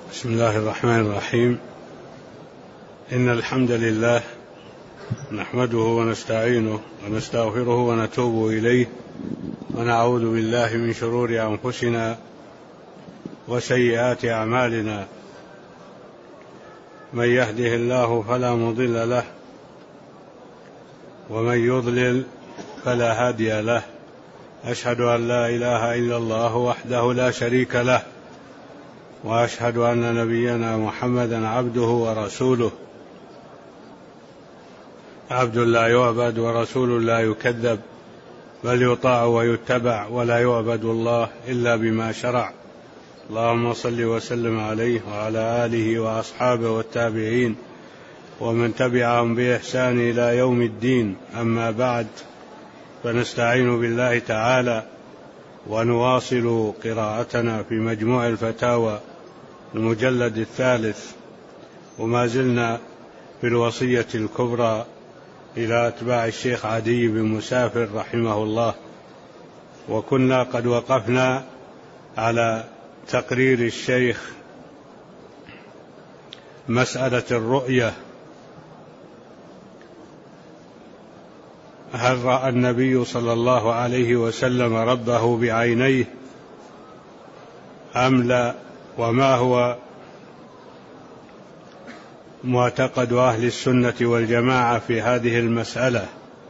بسم الله الرحمن الرحيم. إن الحمد لله نحمده ونستعينه ونستغفره ونتوب إليه ونعوذ بالله من شرور أنفسنا وسيئات أعمالنا. من يهده الله فلا مضل له ومن يضلل فلا هادي له. أشهد أن لا إله إلا الله وحده لا شريك له، وأشهد أن نبينا محمدا عبده ورسوله، عبد لا يعبد ورسول لا يكذب، بل يطاع ويتبع ولا يعبد الله إلا بما شرع. اللهم صل وسلم عليه وعلى آله وأصحابه والتابعين ومن تبعهم بإحسان إلى يوم الدين. أما بعد، فنستعين بالله تعالى ونواصل قراءتنا في مجموع الفتاوى المجلد 3، وما زلنا في الوصية الكبرى إلى أتباع الشيخ عدي بن مسافر رحمه الله. وكنا قد وقفنا على تقرير الشيخ مسألة الرؤية. هل رأى النبي صلى الله عليه وسلم ربه بعينيه أم لا؟ وما هو معتقد أهل السنة والجماعة في هذه المسألة؟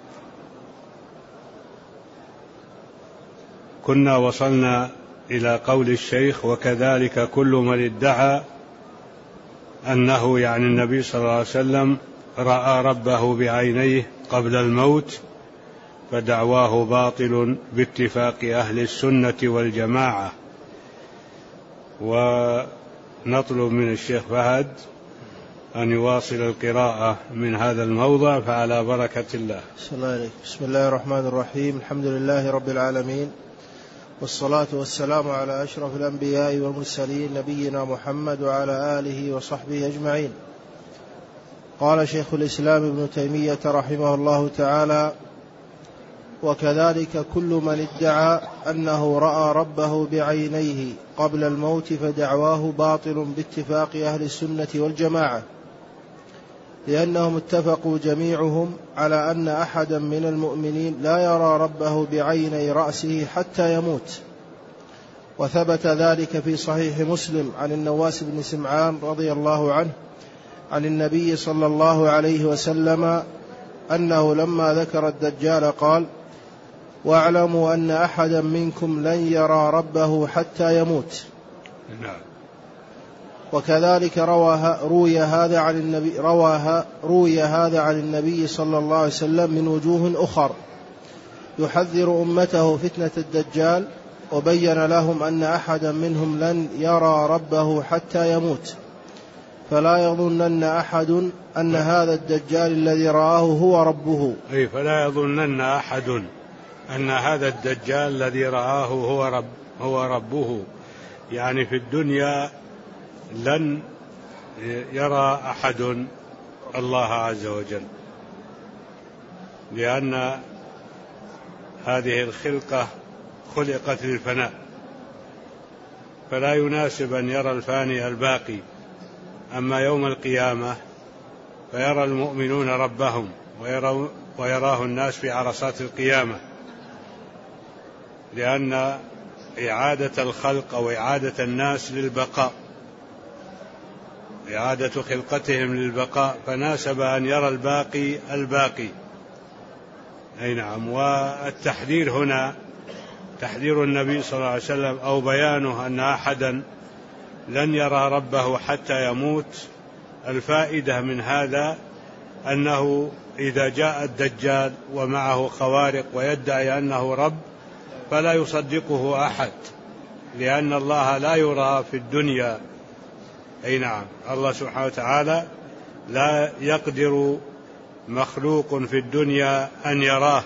كنا وصلنا إلى قول الشيخ: وكذلك كل من ادعى أنه يعني النبي صلى الله عليه وسلم رأى ربه بعينيه قبل الموت فدعواه باطل باتفاق أهل السنة والجماعة. ونطلب من الشيخ فهد أن يواصل القراءة من هذا الموضع، فعلى بركة الله. بسم الله الرحمن الرحيم. الحمد لله رب العالمين، والصلاة والسلام على أشرف الأنبياء والمرسلين نبينا محمد وعلى آله وصحبه أجمعين. قال شيخ الإسلام ابن تيمية رحمه الله تعالى: وكذلك كل من ادعى أنه رأى ربه بعينيه قبل الموت فدعواه باطل باتفاق أهل السنة والجماعة، لأنهم اتفقوا جميعهم على أن أحدا من المؤمنين لا يرى ربه بعيني رأسه حتى يموت. وثبت ذلك في صحيح مسلم عن النواس بن سمعان رضي الله عنه عن النبي صلى الله عليه وسلم أنه لما ذكر الدجال قال: واعلموا أن أحدا منكم لن يرى ربه حتى يموت. وكذلك روي هذا عن النبي صلى الله عليه وسلم من وجوه أخر يحذر أمته فتنة الدجال، وبين لهم أن أحدا منهم لن يرى ربه حتى يموت، فلا يظنن أحد أن هذا الدجال الذي رآه هو ربه. فلا يظنن أحد أن هذا الدجال الذي رآه هو ربه، يعني في الدنيا لن يرى أحد الله عز وجل، لأن هذه الخلقة خلقت للفناء، فلا يناسب أن يرى الفاني الباقي. أما يوم القيامة فيرى المؤمنون ربهم ويراه الناس في عرصات القيامة، لأن إعادة الخلق أو إعادة الناس للبقاء، إعادة خلقتهم للبقاء، فناسب أن يرى الباقي. أي نعم. والتحذير هنا تحذير النبي صلى الله عليه وسلم أو بيانه أن أحدا لن يرى ربه حتى يموت. الفائدة من هذا أنه إذا جاء الدجال ومعه خوارق ويدعي أنه رب فلا يصدقه أحد، لأن الله لا يرى في الدنيا. أي نعم. الله سبحانه وتعالى لا يقدر مخلوق في الدنيا أن يراه.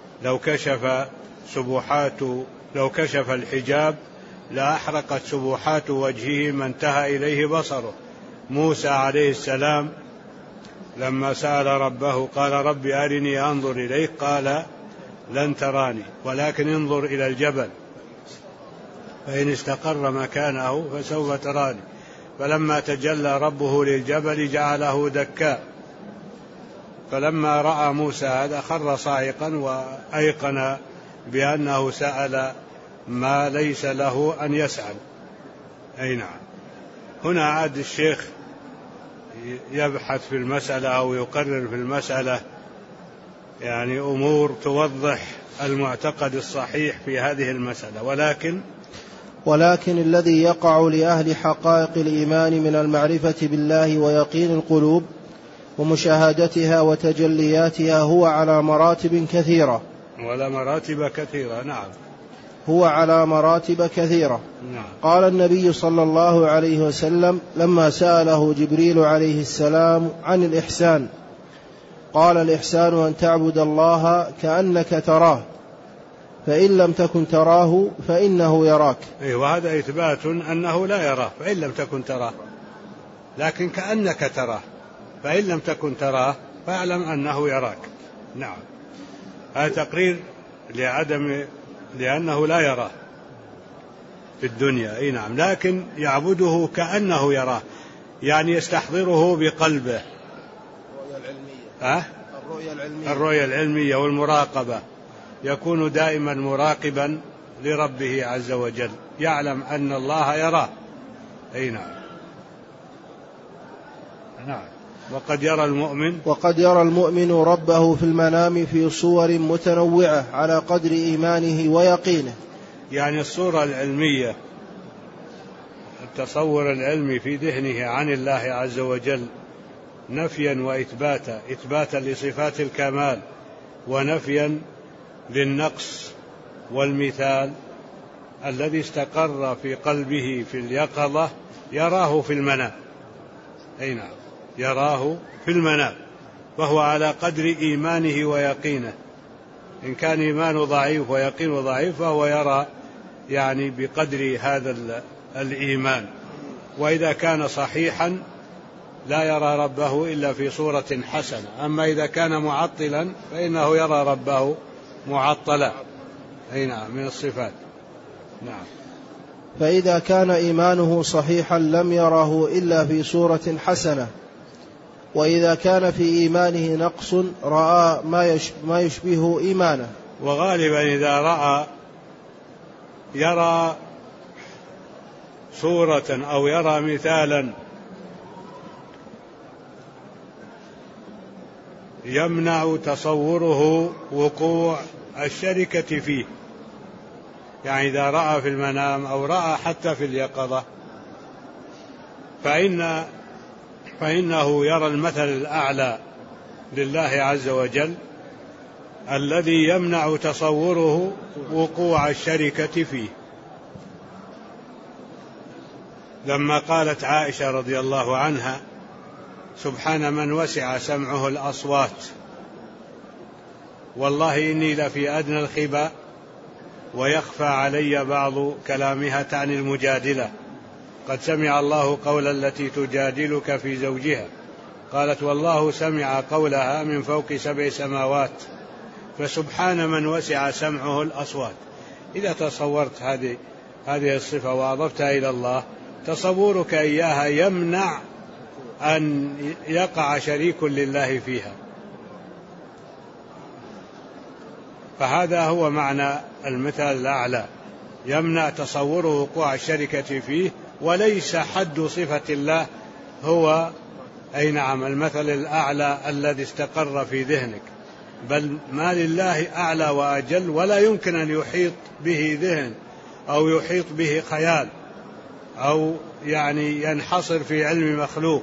لو كشف الحجاب لأحرقت سبحات وجهه ما انتهى إليه بصره. موسى عليه السلام لما سأل ربه قال: رب أرني أنظر إليك، قال: لن تراني ولكن انظر إلى الجبل فإن استقر مكانه فسوف تراني. فلما تجلى ربه للجبل جعله دكا، فلما رأى موسى هذا خر صاعقا وأيقن بأنه سأل ما ليس له أن يسأل. أي نعم. هنا عاد الشيخ يبحث في المسألة أو يقرر في المسألة يعني أمور توضح المعتقد الصحيح في هذه المسألة، ولكن الذي يقع لأهل حقائق الإيمان من المعرفة بالله ويقين القلوب ومشاهدتها وتجلياتها هو على مراتب كثيرة. نعم. هو على مراتب كثيرة. نعم. قال النبي صلى الله عليه وسلم لما سأله جبريل عليه السلام عن الإحسان قال: الإحسان أن تعبد الله كأنك تراه، فإن لم تكن تراه فإنه يراك. وهذا إثبات أنه لا يراه فإن لم تكن تراه، لكن كأنك تراه، فإن لم تكن تراه فاعلم أنه يراك. نعم. هذا تقرير لأنه لا يراه في الدنيا. أي نعم. لكن يعبده كأنه يراه، يعني يستحضره بقلبه. الرؤية العلمية والمراقبة، يكون دائما مراقبا لربه عز وجل، يعلم أن الله يراه. أي نعم. نعم. وقد يرى المؤمن ربه في المنام في صور متنوعة على قدر إيمانه ويقينه. يعني الصورة العلمية، التصور العلمي في ذهنه عن الله عز وجل نفيا وإثباتا، إثباتا لصفات الكمال ونفيا للنقص والمثال الذي استقر في قلبه في اليقظة، يراه في المنام. أي نعم. يراه في المنام، فهو على قدر إيمانه ويقينه. إن كان إيمانه ضعيف ويقينه ضعيف فهو يرى يعني بقدر هذا الإيمان. وإذا كان صحيحا لا يرى ربه إلا في صورة حسنة. أما إذا كان معطلا فإنه يرى ربه معطلا. أي نعم. من الصفات. نعم. فإذا كان إيمانه صحيحا لم يره إلا في صورة حسنة، وإذا كان في إيمانه نقص رأى ما يشبه إيمانه. وغالبا إذا رأى يرى صورة أو يرى مثالا يمنع تصوره وقوع الشركة فيه. يعني إذا رأى في المنام أو رأى حتى في اليقظة فإنه يرى المثل الأعلى لله عز وجل الذي يمنع تصوره وقوع الشركة فيه. لما قالت عائشة رضي الله عنها: سبحان من وسع سمعه الأصوات، والله إني لفي أدنى الخباء ويخفى علي بعض كلامها، تعني المجادلة. قد سمع الله قول التي تجادلك في زوجها، قالت والله سمع قولها من فوق 7 سماوات، فسبحان من وسع سمعه الأصوات. إذا تصورت هذه الصفة وأضفتها إلى الله، تصورك إياها يمنع أن يقع شريك لله فيها. فهذا هو معنى المثال الأعلى، يمنع تصوره وقوع الشركة فيه. وليس حد صفة الله هو أي نعم المثل الأعلى الذي استقر في ذهنك، بل ما لله أعلى وأجل، ولا يمكن أن يحيط به ذهن أو يحيط به خيال أو يعني ينحصر في علم مخلوق،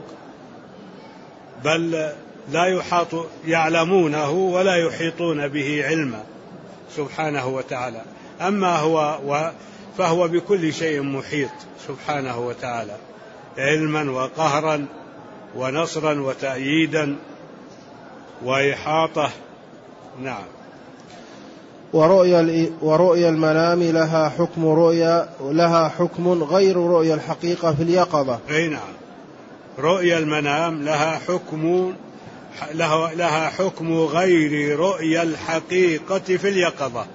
بل لا يحاط، يعلمونه ولا يحيطون به علما سبحانه وتعالى. أما هو فهو بكل شيء محيط سبحانه وتعالى، علما وقهرا ونصرا وتأييدا وإحاطة. نعم. ورؤيا المنام لها حكم غير رؤيا الحقيقة في اليقظة. أي نعم. رؤيا المنام لها حكم غير رؤيا الحقيقة في اليقظة.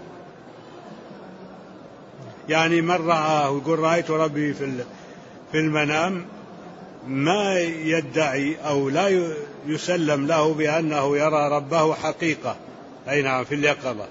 يعني من رآه يقول رأيت ربي في المنام، ما يدعي أو لا يسلم له بأنه يرى ربه حقيقة، أي نعم، في اليقظة.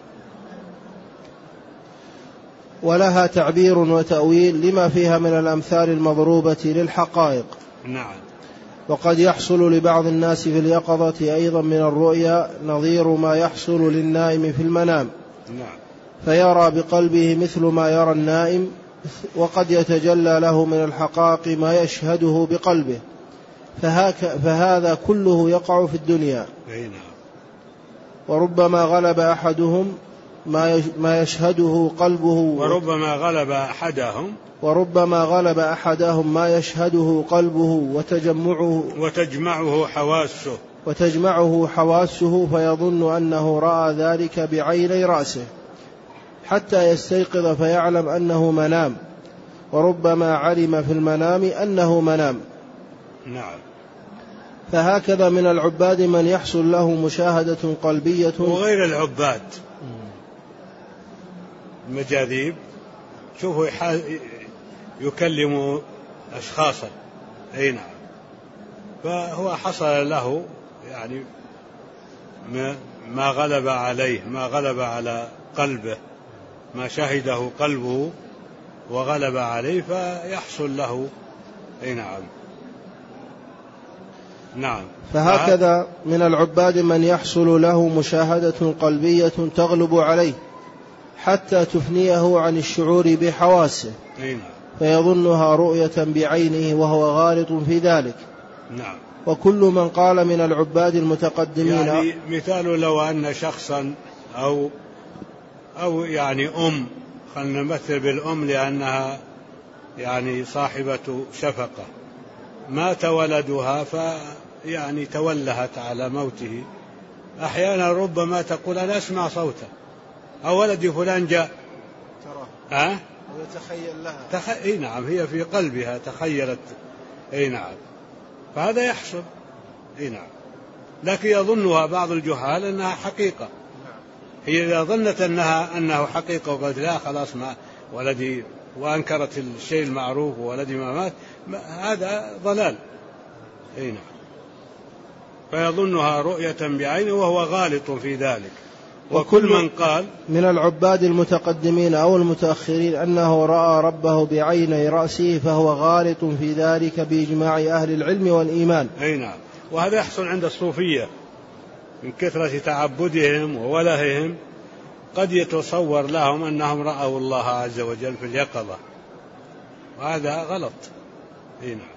ولها تعبير وتأويل لما فيها من الأمثال المضروبة للحقائق. نعم. وقد يحصل لبعض الناس في اليقظة أيضا من الرؤيا نظير ما يحصل للنائم في المنام. نعم. فيرى بقلبه مثل ما يرى النائم، وقد يتجلى له من الحقائق ما يشهده بقلبه، فهذا كله يقع في الدنيا. نعم. وربما غلب أحدهم ما يشهده قلبه، وربما غلب أحدهم ما يشهده قلبه وتجمعه حواسه فيظن أنه رأى ذلك بعيني رأسه حتى يستيقظ فيعلم أنه منام، وربما علم في المنام أنه منام. نعم. فهكذا من العباد من يحصل له مشاهدة قلبية. وغير العباد المجاذيب، شوفوا يكلم أشخاصا، أي نعم، فهو حصل له يعني ما غلب عليه، ما غلب على قلبه، ما شهده قلبه وغلب عليه فيحصل له، أي نعم. نعم. فهكذا من العباد من يحصل له مشاهدة قلبية تغلب عليه حتى تفنيه عن الشعور بحواسه، فيظنها رؤية بعينه وهو غالط في ذلك. نعم. وكل من قال من العباد المتقدمين، يعني مثال لو أن شخصا أو يعني خلنا نمثل بالأم لأنها يعني صاحبة شفقة، مات ولدها يعني تولهت على موته، أحيانا ربما تقول أنا أسمع صوته، أو ولدي فلان جاء، ويتخيل لها أي نعم، هي في قلبها تخيلت، أي نعم، فهذا يحصل، أي نعم، لكن يظنها بعض الجهال أنها حقيقة. هي إذا ظنت أنه حقيقة وقالت لا خلاص ما ولدي، وأنكرت الشيء المعروف وولدي ما مات، هذا ضلال، أي نعم، فيظنها رؤية بعينه وهو غالط في ذلك. وكل من قال من العباد المتقدمين أو المتأخرين أنه رأى ربه بعيني رأسه فهو غالط في ذلك بإجماع أهل العلم والإيمان. أي نعم. وهذا يحصل عند الصوفية من كثرة تعبدهم وولههم، قد يتصور لهم أنهم رأوا الله عز وجل في اليقظة، وهذا غلط. أي نعم.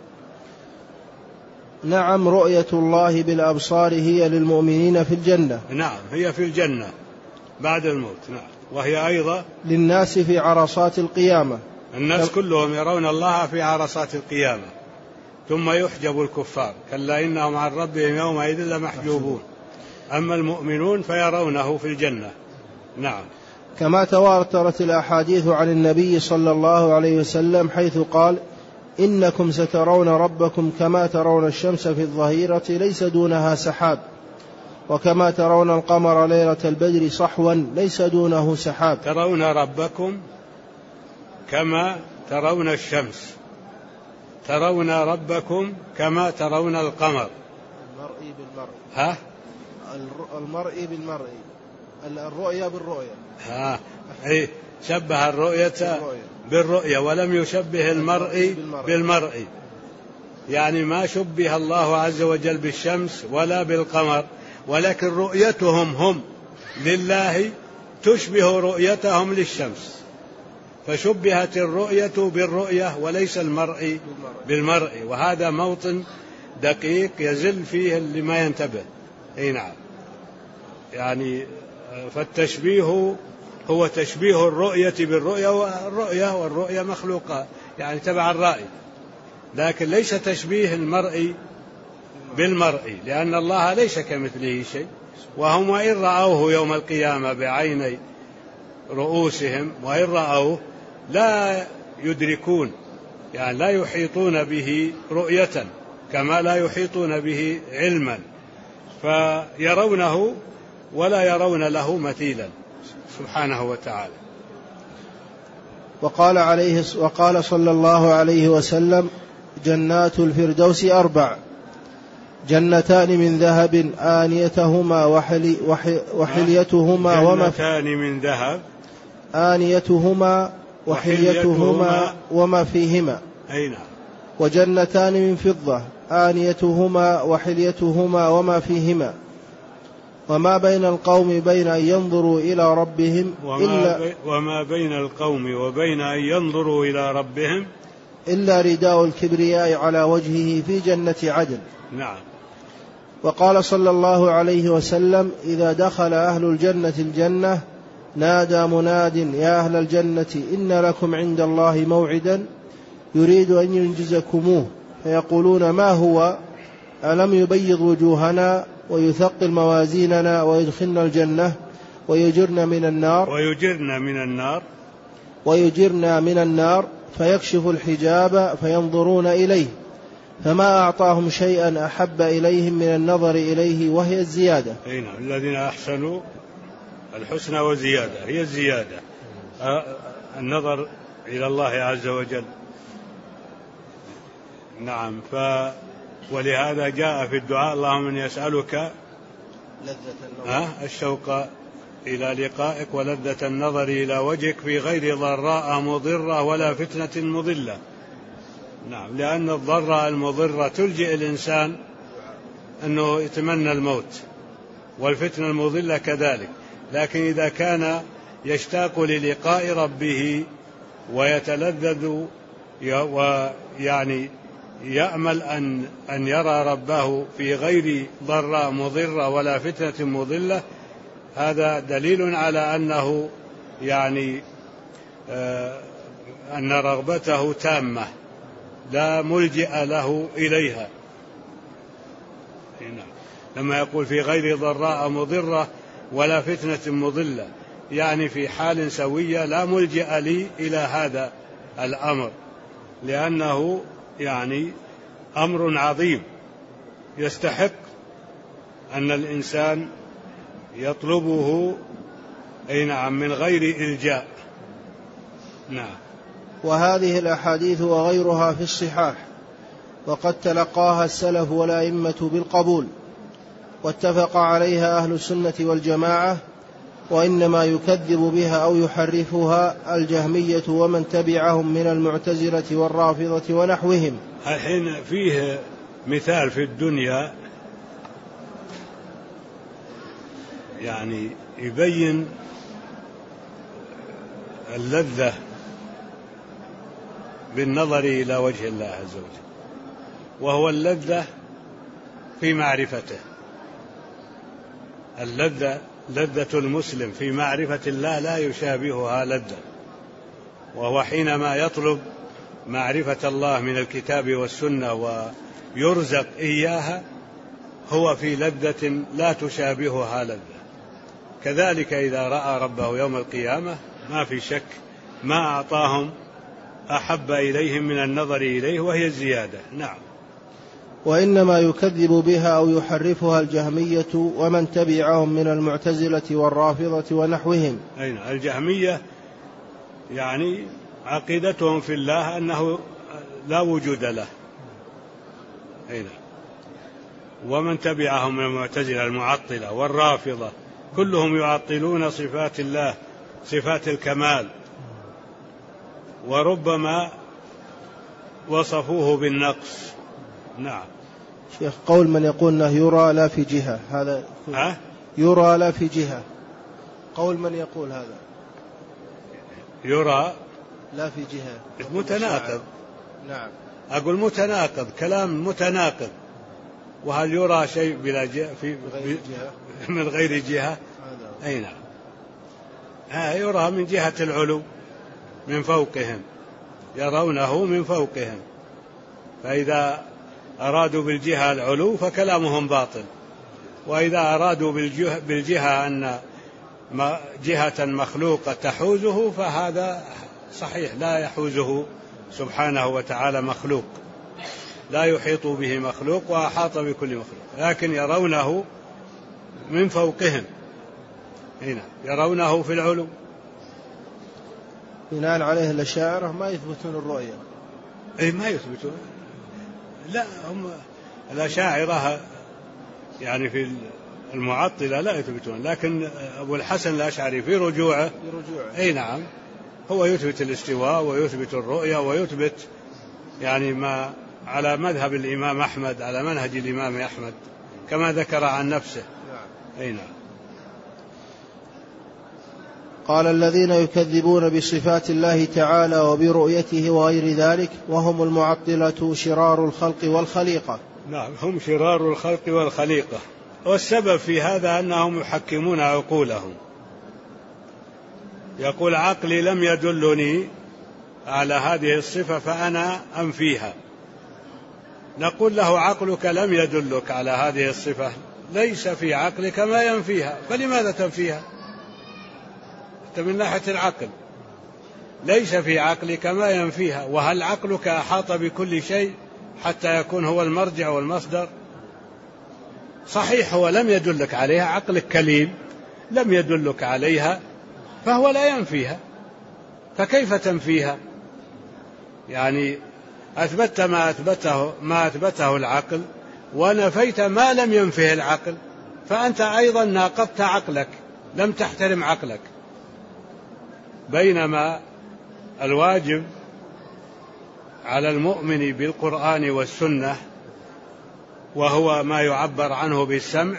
نعم. رؤية الله بالأبصار هي للمؤمنين في الجنة. نعم، هي في الجنة بعد الموت. نعم. وهي أيضا للناس في عرصات القيامة. الناس كلهم يرون الله في عرصات القيامة، ثم يحجب الكفار، كلا إنهم عن ربهم يومئذ لمحجوبون، أما المؤمنون فيرونه في الجنة. نعم. كما تواترت الأحاديث عن النبي صلى الله عليه وسلم حيث قال إنكم سترون ربكم كما ترون الشمس في الظهيرة ليس دونها سحاب، وكما ترون القمر ليلة البدر صحوا ليس دونه سحاب. ترون ربكم كما ترون الشمس، ترون ربكم كما ترون القمر. المرئي بالمرئي. ها؟ المرئي بالمرئي، الرؤية بالرؤية. أي شبه الرؤية بالرؤية ولم يشبه المرئي بالمرئي، يعني ما شبه الله عز وجل بالشمس ولا بالقمر، ولكن رؤيتهم هم لله تشبه رؤيتهم للشمس، فشبهت الرؤية بالرؤية وليس المرئي بالمرئي، وهذا موطن دقيق يزل فيه اللي ما ينتبه. أي نعم. يعني فالتشبيه هو تشبيه الرؤية بالرؤية، والرؤية مخلوقة يعني تبع الرأي، لكن ليس تشبيه المرئي بالمرئي، لأن الله ليس كمثله شيء، وهم وإن رأوه يوم القيامة بعيني رؤوسهم وإن رأوه لا يدركون، يعني لا يحيطون به رؤية كما لا يحيطون به علما، فيرونه ولا يرون له مثيلا سبحانه وتعالى. وقال صلى الله عليه وسلم جنات الفردوس 4: جنتان من ذهب آنيتهما وحليتهما جنتان من ذهب آنيتهما وحليتهما وما فيهما. أي نعم. وجنتان من فضة آنيتهما وحليتهما وما فيهما. وما بين القوم بين أن ينظروا إلى ربهم وما بين القوم وبين أن ينظروا إلى ربهم إلا رداء الكبرياء على وجهه في جنة عدن. نعم. وقال صلى الله عليه وسلم: إذا دخل أهل الجنة الجنة نادى مناد: يا أهل الجنة إن لكم عند الله موعدا يريد أن ينجزكموه. فيقولون: ما هو؟ ألم يبيض وجوهنا ويثقل موازيننا ويدخلنا الجنة ويجرنا من النار فيكشف الحجاب فينظرون إليه، فما أعطاهم شيئا أحب إليهم من النظر إليه وهي الزيادة. الذين أحسنوا الحسنى وزيادة، هي الزيادة، النظر إلى الله عز وجل. نعم. ولهذا جاء في الدعاء: اللهم إني أسألك الشوق إلى لقائك ولذة النظر إلى وجهك في غير ضراء مضرة ولا فتنة مضلة. نعم. لأن الضراء المضرة تلجئ الإنسان أنه يتمنى الموت، والفتنة المضلة كذلك. لكن إذا كان يشتاق للقاء ربه ويتلذذ ويعني يأمل أن يرى ربه في غير ضراء مضرة ولا فتنة مضلة، هذا دليل على أنه يعني أن رغبته تامة لا ملجئ له إليها. لما يقول في غير ضراء مضرة ولا فتنة مضلة، يعني في حال سوية لا ملجئ لي إلى هذا الأمر، لأنه يعني أمر عظيم يستحق أن الإنسان يطلبه من غير إلجاء. نعم. وهذه الأحاديث وغيرها في الصحاح، وقد تلقاها السلف والأئمة بالقبول، واتفق عليها أهل السنة والجماعة، وإنما يكذب بها أو يحرفها الجهمية ومن تبعهم من المعتزلة والرافضة ونحوهم. الحين فيه مثال في الدنيا يعني يبين اللذة بالنظر إلى وجه الله عز وجل، وهو اللذة في معرفته. لذة المسلم في معرفة الله لا يشابهها لذة، وهو حينما يطلب معرفة الله من الكتاب والسنة ويرزق إياها هو في لذة لا تشابهها لذة. كذلك إذا رأى ربه يوم القيامة ما في شك ما أعطاهم أحب إليهم من النظر إليه وهي الزيادة. نعم. وإنما يكذب بها أو يحرفها الجهمية ومن تبعهم من المعتزلة والرافضة ونحوهم. أين الجهمية يعني عقيدتهم في الله أنه لا وجود له. أين ومن تبعهم من المعتزلة المعطلة والرافضة كلهم يعطلون صفات الله، صفات الكمال، وربما وصفوه بالنقص. نعم. شيخ، قول من يقول انه يرى لا في جهة، هذا يرى لا في جهة، قول من يقول هذا يرى لا في جهة متناقض. نعم. أقول متناقض، كلام متناقض. وهل يرى شيء بلا جهة من غير جهة؟ أي نعم. يرى من جهة العلو من فوقهم، يرونه من فوقهم، فإذا أرادوا بالجهة العلو فكلامهم باطل، وإذا أرادوا بالجهة أن جهة مخلوقة تحوزه فهذا صحيح، لا يحوزه سبحانه وتعالى مخلوق، لا يحيط به مخلوق وأحاط بكل مخلوق، لكن يرونه من فوقهم. هنا يرونه في العلو. بناء عليه الأشاعرة ما يثبتون الرؤية. ما يثبتون، لا، هم الأشاعرة يعني في المعطلة لا يثبتون، لكن أبو الحسن الأشعري في رجوعه أي نعم، هو يثبت الاستواء ويثبت الرؤية ويثبت يعني ما على مذهب الإمام أحمد، على منهج الإمام أحمد كما ذكر عن نفسه. أي نعم. قال الذين يكذبون بصفات الله تعالى وبرؤيته وغير ذلك وهم المعطلة شرار الخلق والخليقة. نعم، هم شرار الخلق والخليقة، والسبب في هذا أنهم يحكمون عقولهم. يقول عقلي لم يدلني على هذه الصفة فأنا أنفيها. نقول له عقلك لم يدلك على هذه الصفة، ليس في عقلك ما ينفيها، فلماذا تنفيها؟ من ناحية العقل ليس في عقلك ما ينفيها. وهل عقلك أحاط بكل شيء حتى يكون هو المرجع والمصدر؟ صحيح هو لم يدلك عليها، عقلك كليم لم يدلك عليها فهو لا ينفيها، فكيف تنفيها؟ يعني أثبت ما أثبته العقل ونفيت ما لم ينفه العقل، فأنت أيضا ناقضت عقلك، لم تحترم عقلك. بينما الواجب على المؤمن بالقرآن والسنة وهو ما يعبر عنه بالسمع،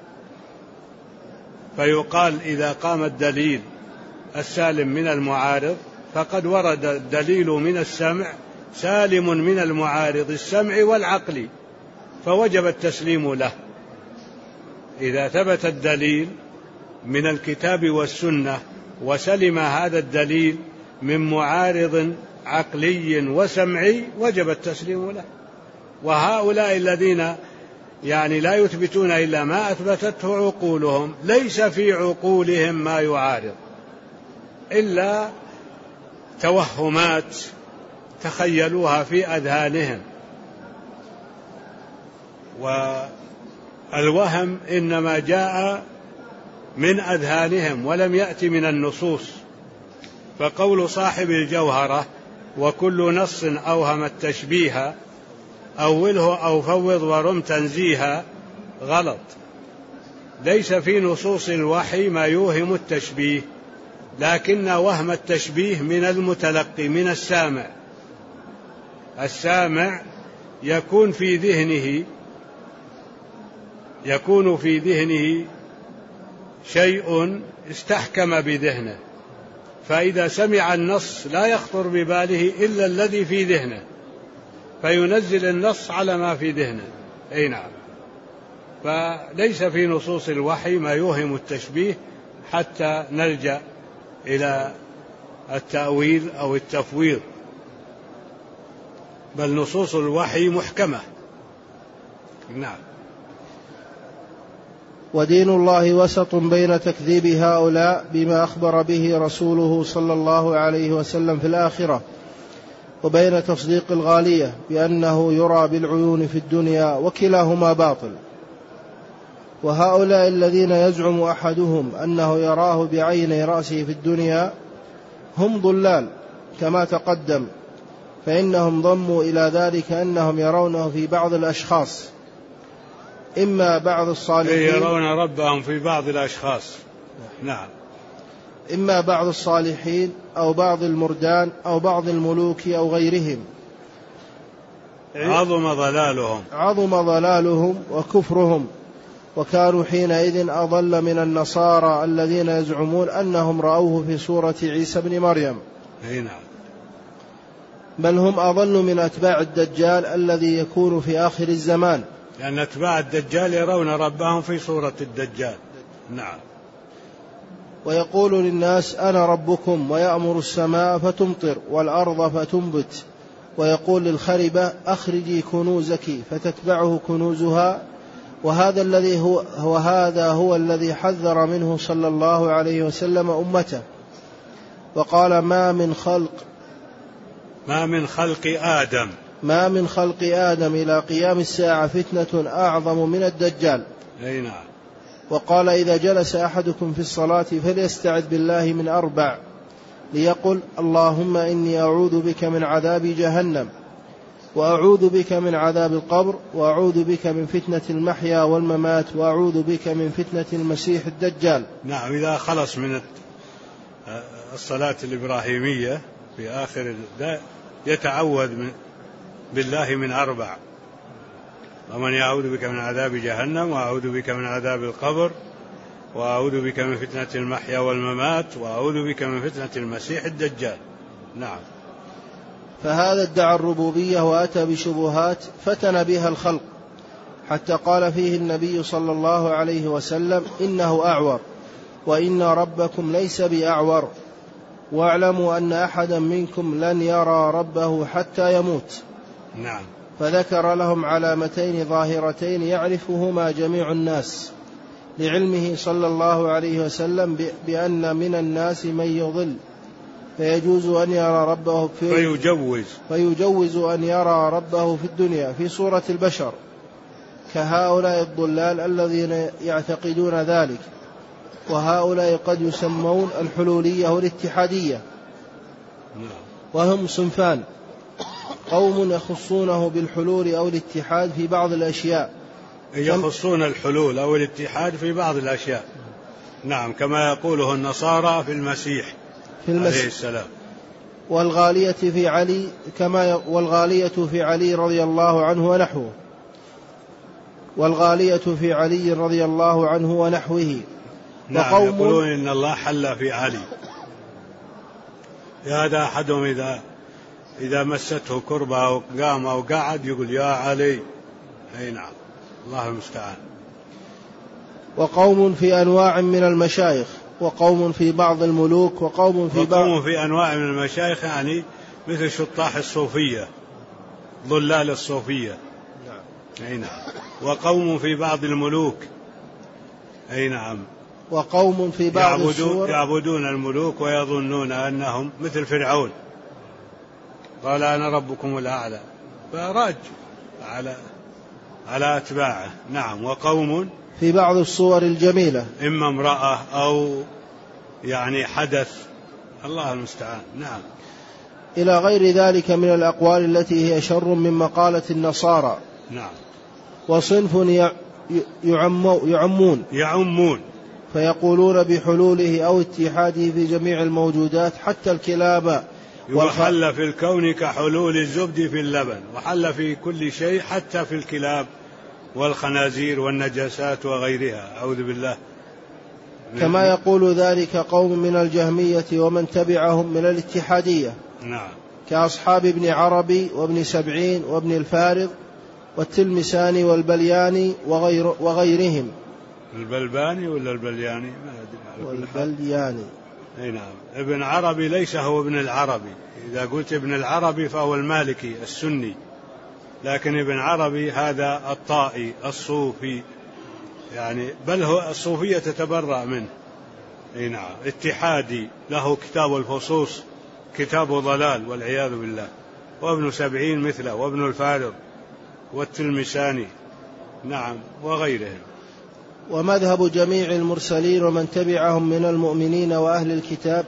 فيقال إذا قام الدليل السالم من المعارض فقد ورد الدليل من السمع سالم من المعارض السمع والعقل، فوجب التسليم له. إذا ثبت الدليل من الكتاب والسنة وسلم هذا الدليل من معارض عقلي وسمعي وجب التسليم له. وهؤلاء الذين يعني لا يثبتون إلا ما أثبتته عقولهم، ليس في عقولهم ما يعارض إلا توهمات تخيلوها في أذهانهم، والوهم إنما جاء من أذهانهم ولم يأتي من النصوص. فقول صاحب الجوهرة وكل نص أوهم التشبيه أوله أو فوض ورم تنزيها غلط. ليس في نصوص الوحي ما يوهم التشبيه، لكن وهم التشبيه من المتلقي من السامع. السامع يكون في ذهنه شيء استحكم بذهنه، فإذا سمع النص لا يخطر بباله إلا الذي في ذهنه، فينزل النص على ما في ذهنه. أي نعم. فليس في نصوص الوحي ما يوهم التشبيه حتى نلجأ إلى التأويل أو التفويض، بل نصوص الوحي محكمة. نعم. ودين الله وسط بين تكذيب هؤلاء بما أخبر به رسوله صلى الله عليه وسلم في الآخرة، وبين تصديق الغالية بأنه يرى بالعيون في الدنيا، وكلاهما باطل. وهؤلاء الذين يزعم أحدهم أنه يراه بعيني رأسه في الدنيا هم ضلال كما تقدم، فإنهم ضموا إلى ذلك أنهم يرونه في بعض الأشخاص، إما بعض الصالحين يرون ربهم في بعض الأشخاص. نعم. إما بعض الصالحين أو بعض المردان أو بعض الملوك أو غيرهم. عظم ضلالهم وكفرهم، وكانوا حينئذ أضل من النصارى الذين يزعمون أنهم رأوه في صورة عيسى بن مريم. نعم. بل هم أضل من أتباع الدجال الذي يكون في آخر الزمان، لأن أتباع الدجال يرون ربهم في صورة الدجال. نعم. ويقول للناس أنا ربكم، ويأمر السماء فتمطر والأرض فتنبت، ويقول للخربة أخرجي كنوزك فتتبعه كنوزها. وهذا هو الذي حذر منه صلى الله عليه وسلم أمته، وقال ما من خلق آدم إلى قيام الساعة فتنة أعظم من الدجال. أي نعم. وقال إذا جلس أحدكم في الصلاة فليستعذ بالله من 4، ليقل اللهم إني أعوذ بك من عذاب جهنم، وأعوذ بك من عذاب القبر، وأعوذ بك من فتنة المحيا والممات، وأعوذ بك من فتنة المسيح الدجال. نعم، إذا خلص من الصلاة الإبراهيمية في آخر يتعوذ بالله من 4: ومن يعوذ بك من عذاب جهنم، وأعوذ بك من عذاب القبر، وأعوذ بك من فتنة المحيا والممات، وأعوذ بك من فتنة المسيح الدجال. نعم. فهذا ادعى الربوبية وأتى بشبهات فتن بها الخلق، حتى قال فيه النبي صلى الله عليه وسلم: إنه أعور، وإن ربكم ليس بأعور، واعلموا أن أحدا منكم لن يرى ربه حتى يموت. نعم. فذكر لهم علامتين ظاهرتين يعرفهما جميع الناس، لعلمه صلى الله عليه وسلم بأن من الناس من يضل فيجوز أن يرى ربه فيجوز أن يرى ربه في الدنيا في صورة البشر، كهؤلاء الضلال الذين يعتقدون ذلك، وهؤلاء قد يسمون الحلولية والاتحادية، وهم صنفان: قوم يخصونه بالحلول أو الاتحاد في بعض الأشياء، يخصون الحلول أو الاتحاد في بعض الأشياء، نعم، كما يقوله النصارى في المسيح عليه السلام. والغالية في علي رضي الله عنه ونحوه، نعم، يقولون إن الله حل في علي. هذا أحدهم إذا مسته كربة أو قام أو قعد يقول: يا علي. أي نعم، الله المستعان. وقوم في أنواع من المشايخ، وقوم في بعض الملوك، وقوم في أنواع من المشايخ، يعني مثل شطاح الصوفية، ضلال الصوفية. نعم. أي نعم. وقوم في بعض الملوك. أي نعم. وقوم في بعض الصور يعبدون الملوك ويظنون أنهم مثل فرعون، قال: أنا ربكم الأعلى، فراج على أتباعه. نعم. وقوم في بعض الصور الجميلة، إما امرأة أو يعني حدث، الله المستعان. نعم. إلى غير ذلك من الأقوال التي هي شر من مقالة النصارى. نعم. وصنف يعمون فيقولون بحلوله أو اتحاده في جميع الموجودات حتى الكلاب، وحل في الكون كحلول الزبد في اللبن، وحل في كل شيء حتى في الكلاب والخنازير والنجاسات وغيرها، أعوذ بالله. كما يقول ذلك قوم من الجهمية ومن تبعهم من الاتحادية. نعم. كأصحاب ابن عربي وابن سبعين وابن الفارض والتلمساني والبلياني وغيرهم. البلباني ولا البلياني؟ ما أدري. والبلياني. أي نعم. ابن عربي ليس هو ابن العربي، إذا قلت ابن العربي فهو المالكي السني، لكن ابن عربي هذا الطائي الصوفي، يعني بل هو الصوفية تتبرأ منه. أي نعم. اتحادي، له كتاب الفصوص كتاب ضلال والعياذ بالله، وابن سبعين مثله، وابن الفارض والتلمساني. نعم. وغيرهم. ومذهب جميع المرسلين ومن تبعهم من المؤمنين وأهل الكتاب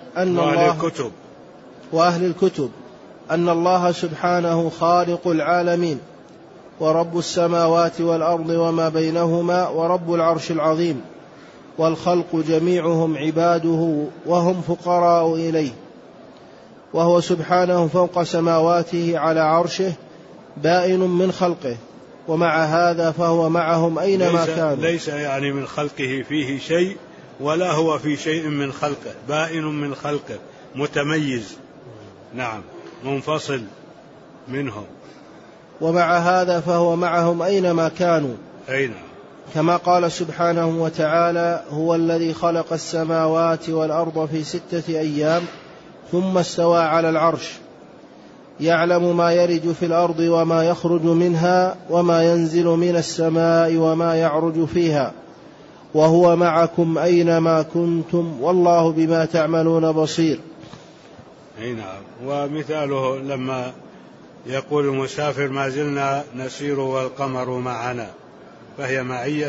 وأهل الكتب أن الله سبحانه خالق العالمين ورب السماوات والأرض وما بينهما ورب العرش العظيم، والخلق جميعهم عباده وهم فقراء إليه، وهو سبحانه فوق سماواته على عرشه بائن من خلقه، ومع هذا فهو معهم أينما كانوا. ليس يعني من خلقه فيه شيء، ولا هو في شيء من خلقه، بائن من خلقه، متميز. نعم. منفصل منهم. ومع هذا فهو معهم أينما كانوا. أين. كما قال سبحانه وتعالى: هو الذي خلق السماوات والأرض في 6 أيام ثم استوى على العرش، يعلم ما يرج في الأرض وما يخرج منها وما ينزل من السماء وما يعرج فيها، وهو معكم أينما كنتم والله بما تعملون بصير. أي نعم. ومثاله لما يقول المسافر: ما زلنا نسير والقمر معنا، فهي معية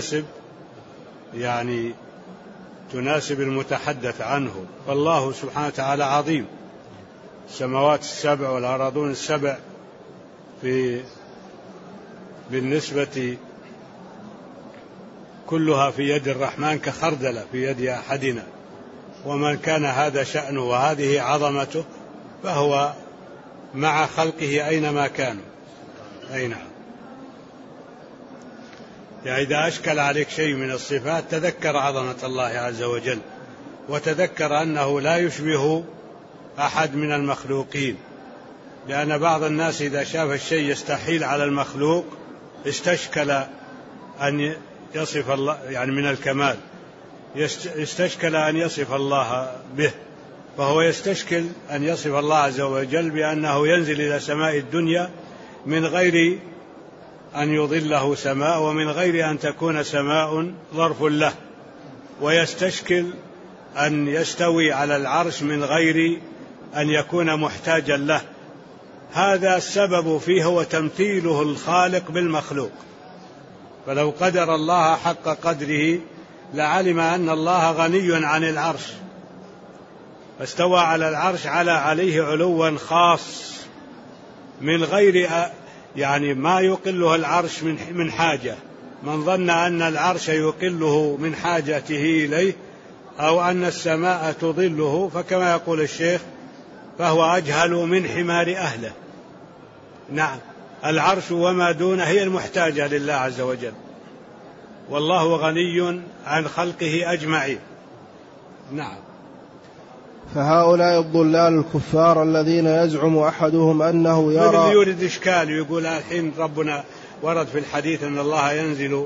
تناسب المتحدث عنه. فالله سبحانه وتعالى عظيم، السماوات السبع والأراضون السبع بالنسبة كلها في يد الرحمن كخردلة في يد أحدنا، ومن كان هذا شأنه وهذه عظمته فهو مع خلقه أينما كانوا. أي نعم. يعني إذا أشكل عليك شيء من الصفات تذكر عظمة الله عز وجل، وتذكر أنه لا يشبه أحد من المخلوقين، لأن بعض الناس إذا شاف الشيء يستحيل على المخلوق استشكل أن يصف الله، يعني من الكمال يستشكل أن يصف الله به، فهو يستشكل أن يصف الله عز وجل بأنه ينزل إلى سماء الدنيا من غير أن يظله سماء، ومن غير أن تكون سماء ظرف له، ويستشكل أن يستوي على العرش من غير أن يكون محتاجا له. هذا السبب فيه هو تمثيله الخالق بالمخلوق، فلو قدر الله حق قدره لعلم أن الله غني عن العرش، فاستوى على العرش عليه علوا خاص من غير يعني ما يقله العرش من حاجة. من ظن أن العرش يقله من حاجته إليه أو أن السماء تظله فكما يقول الشيخ فهو أجهل من حمار أهله. نعم، العرش وما دونه هي المحتاجة لله عز وجل، والله غني عن خلقه أجمعين. نعم. فهؤلاء الضلال الكفار الذين يزعم أحدهم أنه يرى، اللي يورد إشكال يقول الحين ربنا ورد في الحديث أن الله ينزل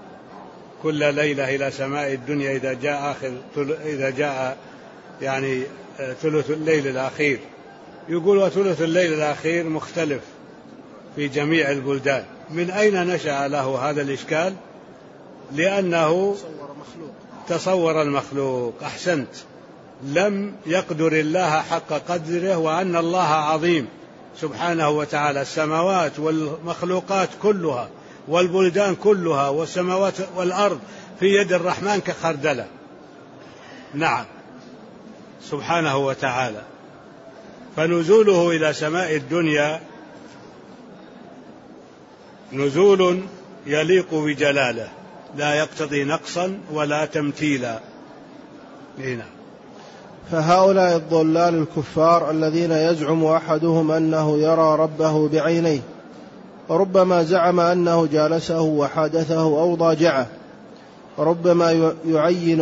كل ليلة إلى سماء الدنيا إذا جاء يعني ثلث الليل الأخير، يقول وثلث الليل الأخير مختلف في جميع البلدان. من أين نشأ له هذا الإشكال؟ لأنه تصور المخلوق. أحسنت، لم يقدر الله حق قدره، وأن الله عظيم سبحانه وتعالى. السماوات والمخلوقات كلها والبلدان كلها والسماوات والأرض في يد الرحمن كخردلة. نعم سبحانه وتعالى. فنزوله إلى سماء الدنيا نزول يليق بجلاله، لا يقتضي نقصا ولا تمثيلا. نعم. فهؤلاء الضلال الكفار الذين يزعم أحدهم أنه يرى ربه بعينيه، وربما زعم أنه جالسه وحادثه أو ضاجعه، ربما يعين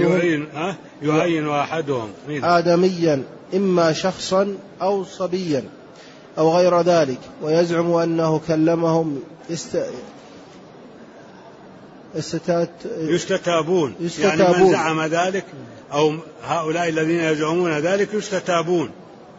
أحدهم آدميا إما شخصا أو صبيا أو غير ذلك، ويزعم أنه كلمهم يستتابون. يعني من زعم ذلك أو هؤلاء الذين يزعمون ذلك يستتابون.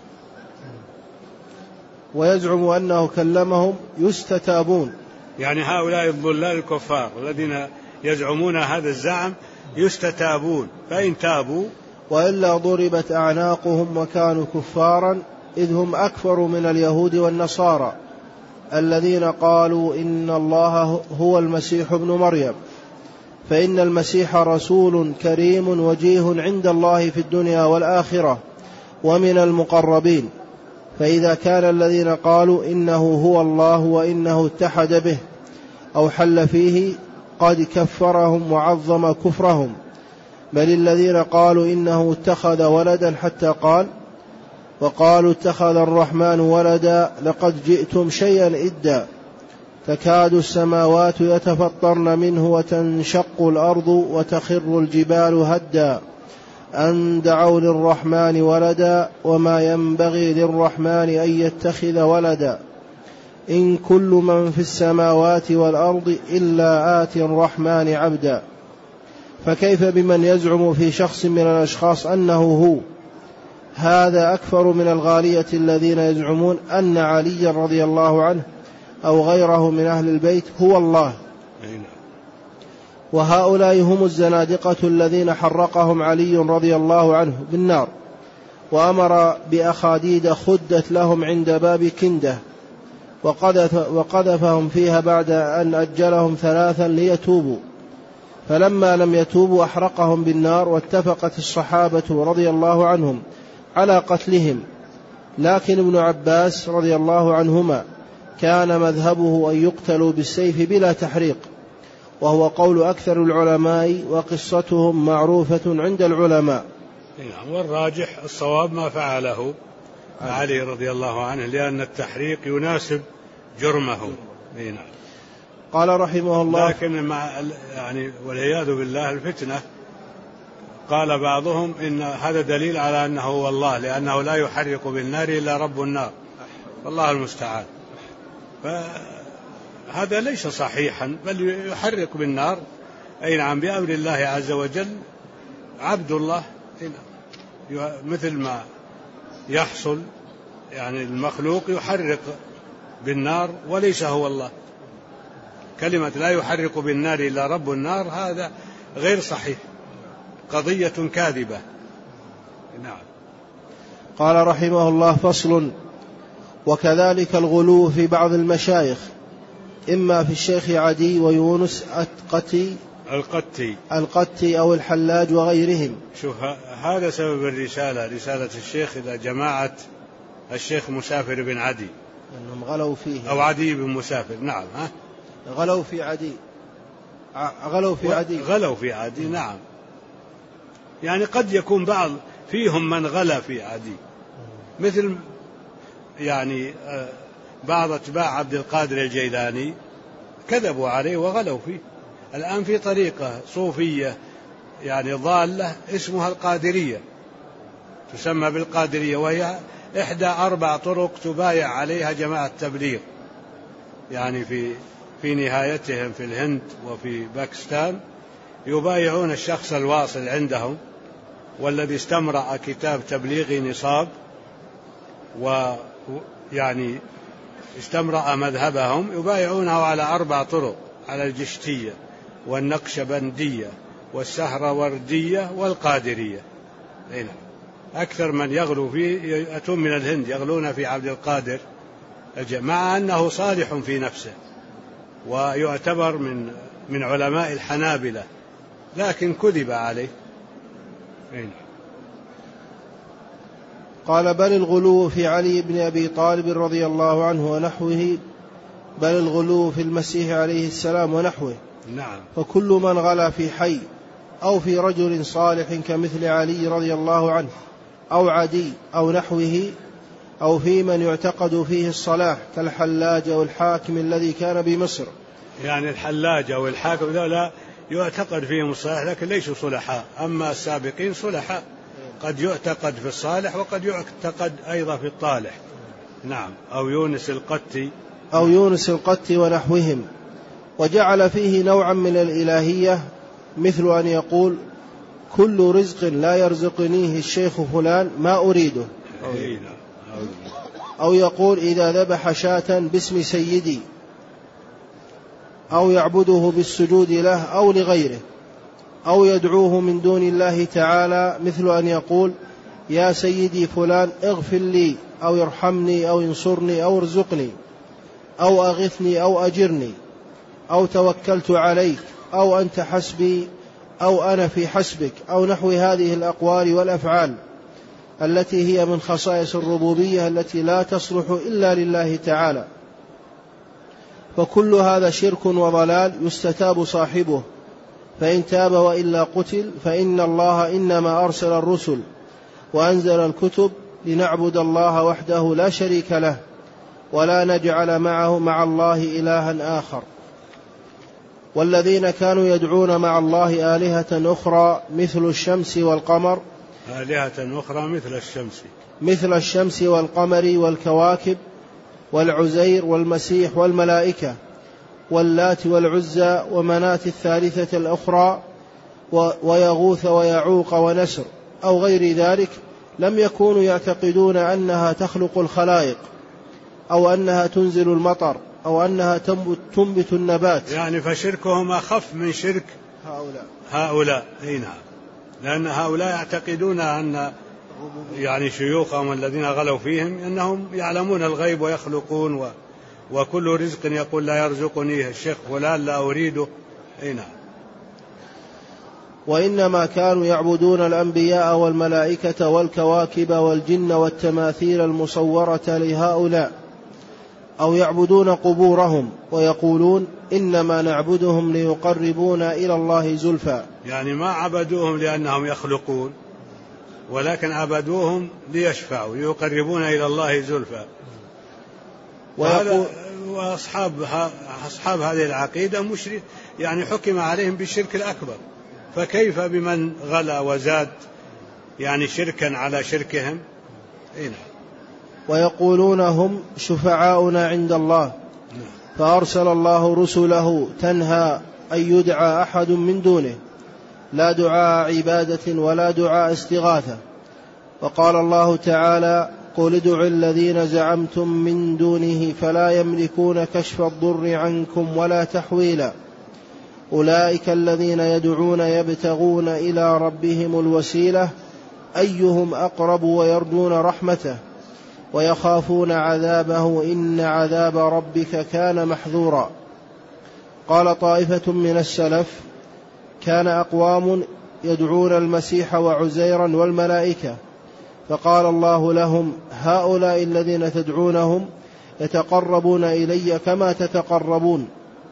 ويزعم أنه كلمهم يستتابون، يعني هؤلاء الضلال الكفار الذين يزعمون هذا الزعم يستتابون، فإن تابوا وإلا ضربت أعناقهم وكانوا كفارا، إذ هم أكفر من اليهود والنصارى الذين قالوا إن الله هو المسيح ابن مريم، فإن المسيح رسول كريم وجيه عند الله في الدنيا والآخرة ومن المقربين. فإذا كان الذين قالوا إنه هو الله وإنه اتحد به أو حل فيه قد كفرهم وعظم كفرهم، بل الذين قالوا إنه اتخذ ولدا حتى قال وقالوا اتخذ الرحمن ولدا لقد جئتم شيئا إدا، تكاد السماوات يتفطرن منه وتنشق الأرض وتخر الجبال هدا أن دعوا للرحمن ولدا وما ينبغي للرحمن أن يتخذ ولدا إن كل من في السماوات والأرض إلا آتي الرحمن عبدا. فكيف بمن يزعم في شخص من الأشخاص أنه هو؟ هذا أكثر من الغالية الذين يزعمون أن علي رضي الله عنه أو غيره من أهل البيت هو الله. وهؤلاء هم الزنادقة الذين حرقهم علي رضي الله عنه بالنار، وأمر بأخاديد خدت لهم عند باب كندة وقذفهم فيها بعد أن أجلهم 3 ليتوبوا، فلما لم يتوبوا أحرقهم بالنار، واتفقت الصحابة رضي الله عنهم على قتلهم، لكن ابن عباس رضي الله عنهما كان مذهبه أن يقتلوا بالسيف بلا تحريق، وهو قول أكثر العلماء، وقصتهم معروفة عند العلماء. والراجح الصواب ما فعله علي رضي الله عنه، لأن التحريق يناسب جرمه. قال رحمه الله: لكن مع يعني والعياذ بالله الفتنة، قال بعضهم إن هذا دليل على أنه هو الله، لأنه لا يحرق بالنار إلا رب النار، والله المستعان. فهذا ليس صحيحا، بل يحرق بالنار أي نعم بأمر الله عز وجل عبد الله، مثل ما يحصل يعني المخلوق يحرق بالنار وليس هو الله. كلمة لا يحرق بالنار إلا رب النار هذا غير صحيح، قضية كاذبة. نعم. قال رحمه الله: فصل. وكذلك الغلو في بعض المشايخ، إما في الشيخ عدي ويونس القتي أو الحلاج وغيرهم. شوف، هذا سبب رسالة الشيخ إلى جماعة الشيخ مسافر بن عدي، أنهم غلوا فيه، أو عدي بن مسافر. نعم. غلوا في عدي. نعم. يعني قد يكون بعض فيهم من غلا في عدي، مثل يعني بعض أتباع عبد القادر الجيلاني كذبوا عليه وغلوا فيه. الآن في طريقة صوفية يعني ضالة اسمها القادرية، تسمى بالقادرية، وهي إحدى 4 طرق تبايع عليها جماعة التبليغ، يعني في نهايتهم في الهند وفي باكستان يبايعون الشخص الواصل عندهم والذي استمرأ كتاب تبليغ نصاب، ويعني استمرأ مذهبهم، يبايعونه على 4 طرق: على الجشتية والنقشبندية والسهروردية والقادرية. أكثر من يغلو فيه يأتون من الهند، يغلون في عبد القادر، مع أنه صالح في نفسه ويعتبر من علماء الحنابلة، لكن كذب عليه. قال: بل الغلو في علي بن أبي طالب رضي الله عنه ونحوه، بل الغلو في المسيح عليه السلام ونحوه. نعم. فكل من غلا في حي أو في رجل صالح كمثل علي رضي الله عنه أو عدي أو نحوه، أو في من يعتقد فيه الصلاح كالحلاج أو الحاكم الذي كان بمصر. يعني الحلاج أو الحاكم لا يعتقد فيهم الصلاح، لكن ليسوا صلحاء. أما السابقين صلحاء، قد يعتقد في الصالح وقد يعتقد أيضا في الطالح. نعم. أو يونس القتي ونحوهم. وجعل فيه نوعا من الإلهية، مثل أن يقول: كل رزق لا يرزقنيه الشيخ فلان ما أريده، أو يقول: إذا ذبح شاة باسم سيدي، أو يعبده بالسجود له أو لغيره، أو يدعوه من دون الله تعالى، مثل أن يقول: يا سيدي فلان اغفر لي، أو يرحمني، أو ينصرني، أو ارزقني، أو أغثني، أو أجرني، أو توكلت عليك، أو أنت حسبي، أو أنا في حسبك، أو نحو هذه الأقوال والأفعال التي هي من خصائص الربوبية التي لا تصلح إلا لله تعالى. فكل هذا شرك وضلال يستتاب صاحبه، فإن تاب وإلا قتل. فإن الله إنما أرسل الرسل وأنزل الكتب لنعبد الله وحده لا شريك له، ولا نجعل مع الله إلها آخر. والذين كانوا يدعون مع الله آلهة أخرى مثل الشمس والقمر، آلهة أخرى مثل الشمس والقمر والكواكب والعزير والمسيح والملائكة واللات والعزى ومناة الثالثة الأخرى ويغوث ويعوق ونسر أو غير ذلك، لم يكونوا يعتقدون أنها تخلق الخلائق، أو أنها تنزل المطر، أو أنها تنبت النبات. يعني فشركهم أخف من شرك هؤلاء. نعم. لأن هؤلاء يعتقدون أن يعني شيوخهم الذين غلوا فيهم أنهم يعلمون الغيب ويخلقون، وكل رزق يقول لا يرزقني الشيخ فلان لا أريده. نعم. وإنما كانوا يعبدون الأنبياء والملائكة والكواكب والجن والتماثيل المصورة لهؤلاء، أو يعبدون قبورهم ويقولون إنما نعبدهم ليقربونا إلى الله زلفى. يعني ما عبدوهم لأنهم يخلقون، ولكن عبدوهم ليشفعوا ليقربون إلى الله زلفى. وأصحاب هذه العقيدة مشرك، يعني حكم عليهم بالشرك الأكبر، فكيف بمن غلا وزاد يعني شركا على شركهم؟ ويقولون هم شفعاؤنا عند الله، فأرسل الله رسله تنهى أن يدعى أحد من دونه، لا دعاء عبادة ولا دعاء استغاثة. وقال الله تعالى: قل ادعوا الذين زعمتم من دونه فلا يملكون كشف الضر عنكم ولا تحويلا، أولئك الذين يدعون يبتغون إلى ربهم الوسيلة أيهم أقرب ويرجون رحمته ويخافون عذابه إن عذاب ربك كان محذورا. قال طائفة من السلف: كان أقوام يدعون المسيح وعزيرا والملائكة، فقال الله لهم: هؤلاء الذين تدعونهم يتقربون إلي كما تتقربون،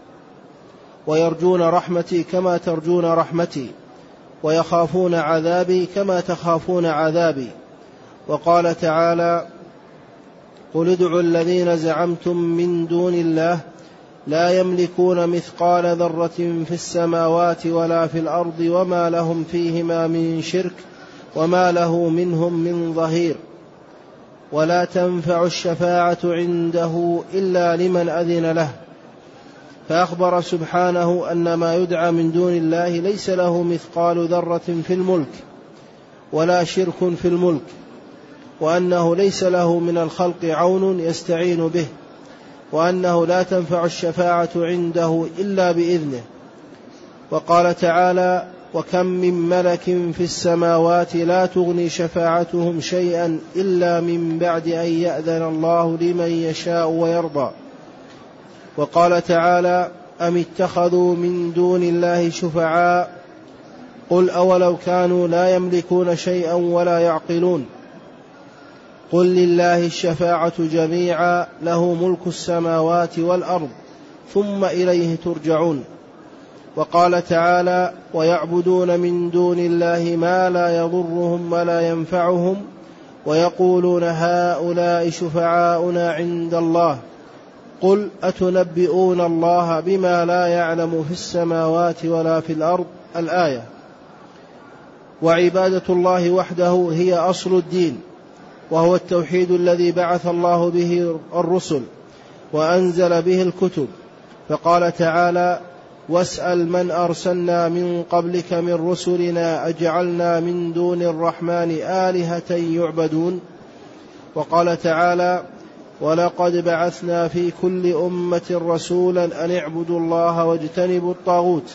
ويرجون رحمتي كما ترجون رحمتي، ويخافون عذابي كما تخافون عذابي. وقال تعالى: قل ادعوا الذين زعمتم من دون الله لا يملكون مثقال ذرة في السماوات ولا في الأرض وما لهم فيهما من شرك وما له منهم من ظهير، ولا تنفع الشفاعة عنده إلا لمن أذن له. فأخبر سبحانه أن ما يدعى من دون الله ليس له مثقال ذرة في الملك ولا شرك في الملك، وأنه ليس له من الخلق عون يستعين به، وأنه لا تنفع الشفاعة عنده إلا بإذنه. وقال تعالى: وكم من ملك في السماوات لا تغني شفاعتهم شيئا إلا من بعد أن يأذن الله لمن يشاء ويرضى. وقال تعالى: أم اتخذوا من دون الله شفعاء قل أولو كانوا لا يملكون شيئا ولا يعقلون، قل لله الشفاعة جميعا له ملك السماوات والأرض ثم إليه ترجعون. وقال تعالى: ويعبدون من دون الله ما لا يضرهم ولا ينفعهم ويقولون هؤلاء شفعاؤنا عند الله، قل أتنبئون الله بما لا يعلم في السماوات ولا في الأرض. الآية. وعبادة الله وحده هي أصل الدين، وهو التوحيد الذي بعث الله به الرسل وأنزل به الكتب. فقال تعالى: واسأل من أرسلنا من قبلك من رسلنا أجعلنا من دون الرحمن آلهة يعبدون. وقال تعالى: ولقد بعثنا في كل أمة رسولا أن اعبدوا الله واجتنبوا الطاغوت.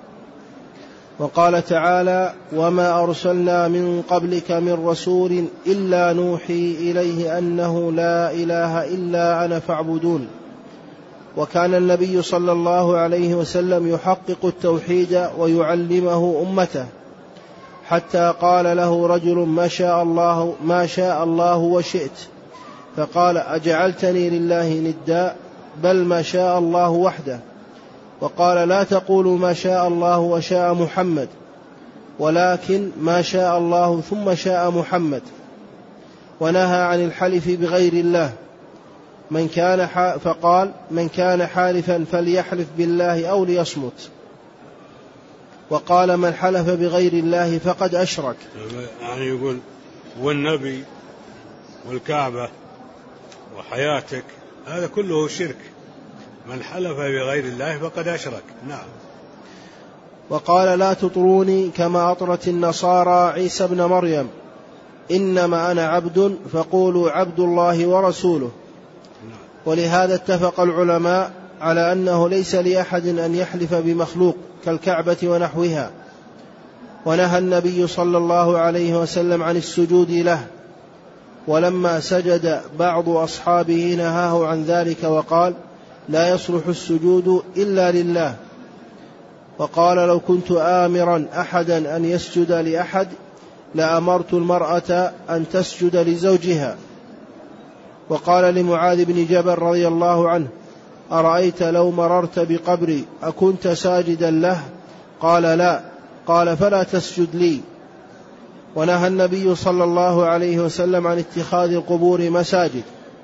وقال تعالى: وما أرسلنا من قبلك من رسول إلا نوحي إليه أنه لا إله إلا أنا فاعبدون. وكان النبي صلى الله عليه وسلم يحقق التوحيد ويعلمه أمته، حتى قال له رجل: ما شاء الله وشئت، فقال: أجعلتني لله ندا؟ بل ما شاء الله وحده. وقال: لا تقولوا ما شاء الله وشاء محمد، ولكن ما شاء الله ثم شاء محمد. ونهى عن الحلف بغير الله، فقال: من كان حالفا فليحلف بالله أو ليصمت. وقال: من حلف بغير الله فقد أشرك. يعني يقول والنبي والكعبة وحياتك هذا كله شرك، من حلف بغير الله فقد أشرك. نعم. وقال: لا تطروني كما أطرت النصارى عيسى ابن مريم، إنما أنا عبد فقولوا عبد الله ورسوله. ولهذا اتفق العلماء على أنه ليس لأحد أن يحلف بمخلوق كالكعبة ونحوها. ونهى النبي صلى الله عليه وسلم عن السجود له، ولما سجد بعض أصحابه نهاه عن ذلك وقال: لا يصلح السجود إلا لله. وقال: لو كنت آمرا أحدا أن يسجد لأحد لأمرت المرأة أن تسجد لزوجها. وقال لمعاذ بن جبل رضي الله عنه: أرأيت لو مررت بقبري أكنت ساجدا له؟ قال: لا. قال: فلا تسجد لي. ونهى النبي صلى الله عليه وسلم عن اتخاذ القبور مساجد،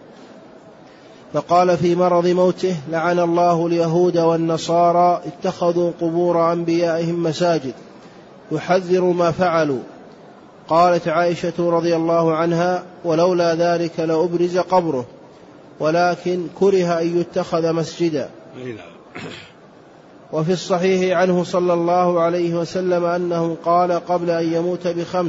فقال في مرض موته: لعن الله اليهود والنصارى اتخذوا قبور أنبيائهم مساجد، يحذر ما فعلوا. قالت عائشة رضي الله عنها: ولولا ذلك لأبرز قبره، ولكن كره أن يتخذ مسجدا. وفي الصحيح عنه صلى الله عليه وسلم أنه قال قبل أن يموت ب5: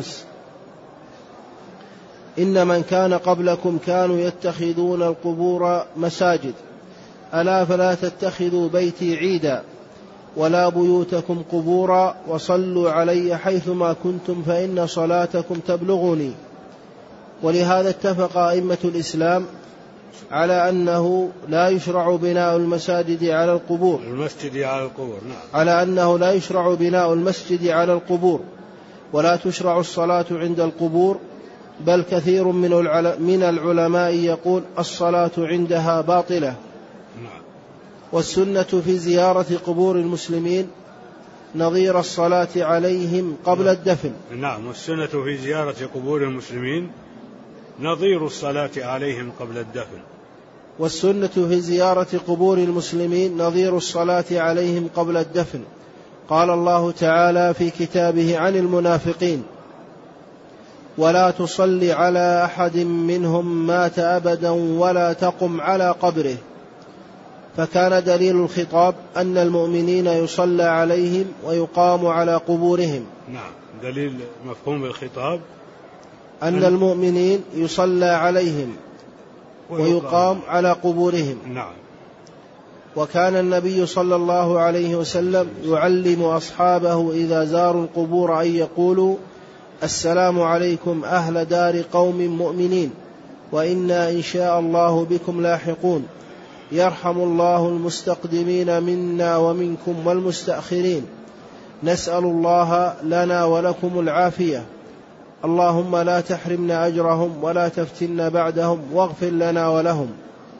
إن من كان قبلكم كانوا يتخذون القبور مساجد، ألا فلا تتخذوا بيتي عيدا ولا بيوتكم قبورا، وصلوا علي حيثما كنتم فإن صلاتكم تبلغني. ولهذا اتفق أئمة الإسلام على أنه لا يشرع بناء المساجد على القبور، على أنه لا يشرع بناء المسجد على القبور، ولا تشرع الصلاة عند القبور، بل كثير من العلماء يقول الصلاة عندها باطلة. والسنة في زيارة قبور المسلمين نظير الصلاة عليهم قبل الدفن. نعم، والسنة في زيارة قبور المسلمين نظير الصلاة عليهم قبل الدفن. والسنة في زيارة قبور المسلمين نظير الصلاة عليهم قبل الدفن. قال الله تعالى في كتابه عن المنافقين: ولا تصل على أحد منهم مات أبدا ولا تقم على قبره. فكان دليل الخطاب أن المؤمنين يصلى عليهم ويقام على قبورهم. نعم، دليل مفهوم الخطاب أن المؤمنين يصلى عليهم ويقام على قبورهم. نعم. وكان النبي صلى الله عليه وسلم يعلم أصحابه إذا زاروا القبور أن يقولوا: السلام عليكم أهل دار قوم مؤمنين، وإنا إن شاء الله بكم لاحقون، يرحم الله المستقدمين منا ومنكم والمستأخرين، نسأل الله لنا ولكم العافية، اللهم لا تحرمنا أجرهم ولا تفتنا بعدهم واغفر لنا ولهم.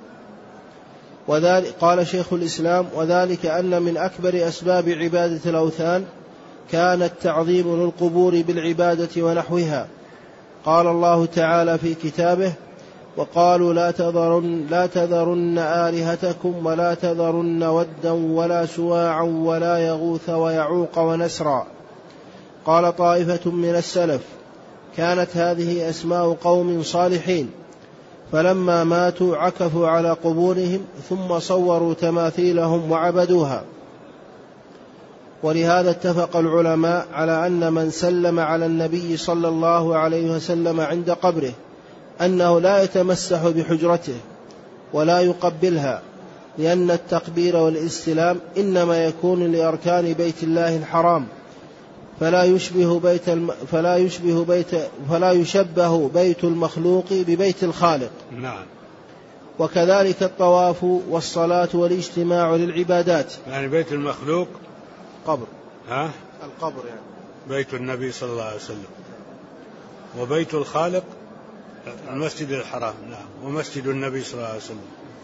وذلك قال شيخ الإسلام: وذلك أن من أكبر أسباب عبادة الأوثان كان التعظيم للقبور بالعبادة ونحوها. قال الله تعالى في كتابه: وقالوا لا تذرن آلهتكم ولا تذرن ودا ولا سواعا ولا يغوث ويعوق ونسرا. قال طائفة من السلف: كانت هذه أسماء قوم صالحين، فلما ماتوا عكفوا على قبورهم ثم صوروا تماثيلهم وعبدوها. ولهذا اتفق العلماء على أن من سلم على النبي صلى الله عليه وسلم عند قبره أنه لا يتمسح بحجرته ولا يقبلها، لأن التقبيل والاستلام إنما يكون لأركان بيت الله الحرام، فلا يشبه بيت المخلوق ببيت الخالق. نعم. وكذلك الطواف والصلاة والاجتماع للعبادات. يعني بيت المخلوق قبر. القبر يعني بيت النبي صلى الله عليه وسلم، وبيت الخالق المسجد الحرام. نعم، ومسجد النبي صلى الله عليه وسلم،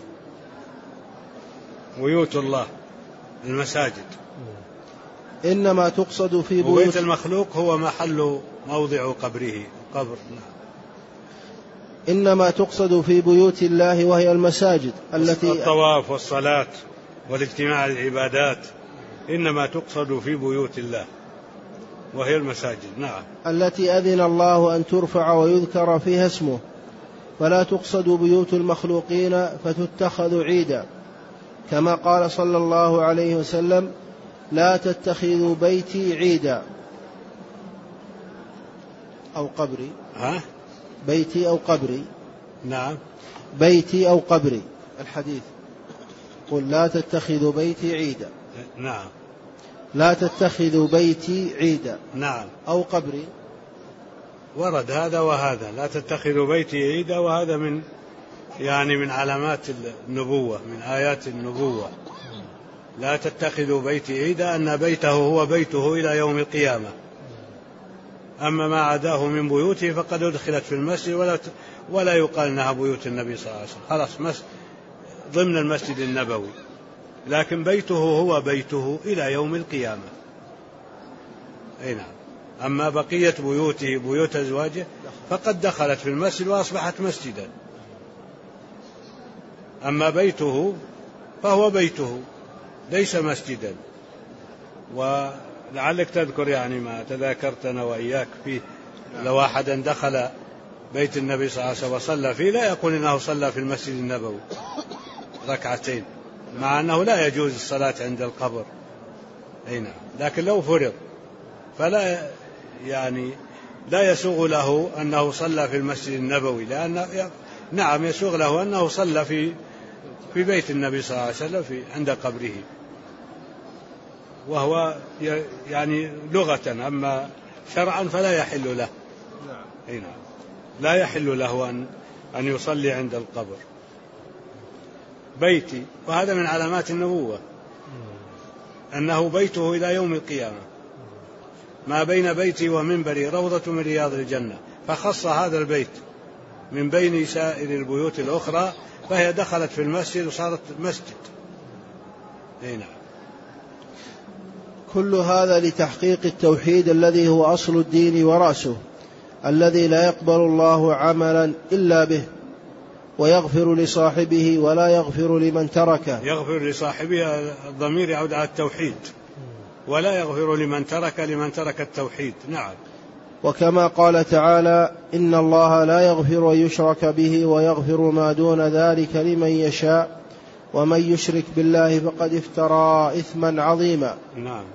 بيوت الله المساجد. إنما تقصد في بيت المخلوق هو محل موضع قبره قبر. نعم. إنما تقصد في بيوت الله وهي المساجد التي الطواف والصلاة والاجتماع العبادات إنما تقصد في بيوت الله وهي المساجد. نعم. التي أذن الله أن ترفع ويذكر فيها اسمه، فلا تقصد بيوت المخلوقين فتتخذ عيدا، كما قال صلى الله عليه وسلم: لا تتخذوا بيتي عيدا أو قبري. بيتي أو قبري. نعم، بيتي أو قبري الحديث، قل لا تتخذوا بيتي عيدا. نعم. لا تتخذوا بيتي عيدا. نعم. أو قبري، ورد هذا وهذا، لا تتخذوا بيتي عيدا، وهذا من علامات النبوة، من آيات النبوة. لا تتخذوا بيتي عيدا، أن بيته هو بيته إلى يوم القيامة، أما ما عداه من بيوته فقد أدخلت في المسجد، ولا يقال أنها بيوت النبي صلى الله عليه وسلم، خلاص ضمن المسجد النبوي، لكن بيته هو بيته إلى يوم القيامة. أي نعم. أما بقية بيوته بيوت أزواجه فقد دخلت في المسجد وأصبحت مسجدا، أما بيته فهو بيته ليس مسجدا. ولعلك تذكر يعني ما تذاكرت أنا وإياك فيه، لو أحدا دخل بيت النبي صلى الله عليه وسلم وصلى فيه لا يقول إنه صلى في المسجد النبوي ركعتين، مع أنه لا يجوز الصلاة عند القبر. أي نعم. لكن لو فرض فلا يعني لا يسوغ له أنه صلى في المسجد النبوي، لأن نعم يسوغ له أنه صلى في بيت النبي صلى الله عليه وسلم عند قبره، وهو يعني لغة، أما شرعا فلا يحل له. أي نعم. لا يحل له أن يصلي عند القبر. بيتي، وهذا من علامات النبوة أنه بيته إلى يوم القيامة، ما بين بيتي ومنبري روضة من رياض الجنة، فخص هذا البيت من بين سائر البيوت الأخرى، فهي دخلت في المسجد وصارت مسجد. أي نعم. كل هذا لتحقيق التوحيد الذي هو أصل الدين ورأسه، الذي لا يقبل الله عملا إلا به، ويغفر لصاحبه ولا يغفر لمن تركه. يغفر لصاحبه، الضمير يعود على التوحيد، ولا يغفر لمن ترك التوحيد. نعم. وكما قال تعالى: إن الله لا يغفر أن يشرك به ويغفر ما دون ذلك لمن يشاء ومن يشرك بالله فقد افترى إثما عظيما. نعم.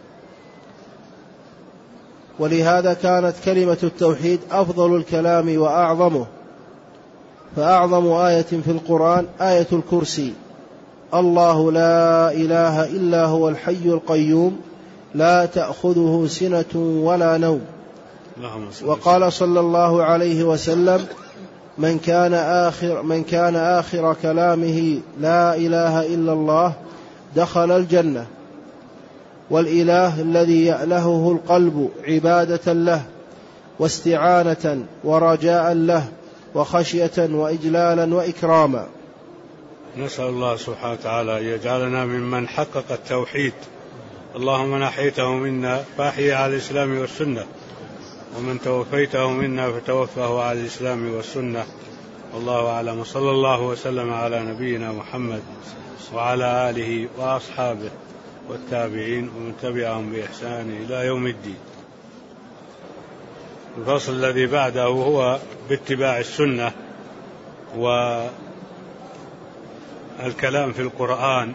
ولهذا كانت كلمة التوحيد أفضل الكلام وأعظمه، فأعظم آية في القرآن آية الكرسي: الله لا إله إلا هو الحي القيوم لا تأخذه سنة ولا نوم. وقال صلى الله عليه وسلم: من كان آخر كلامه لا إله إلا الله دخل الجنة. والإله الذي يألهه القلب عبادة له واستعانة ورجاء له وخشية وإجلالا وإكراما. نسأل الله سبحانه وتعالى أن يجعلنا ممن حقق التوحيد. اللهم من أحييته منا فأحيي على الإسلام والسنة، ومن توفيته منا فتوفه على الإسلام والسنة. والله أعلم. صلى الله وسلم على نبينا محمد وعلى آله وأصحابه والتابعين ومن تبعهم بإحسان إلى يوم الدين. الفصل الذي بعده هو باتباع السنة والكلام في القرآن،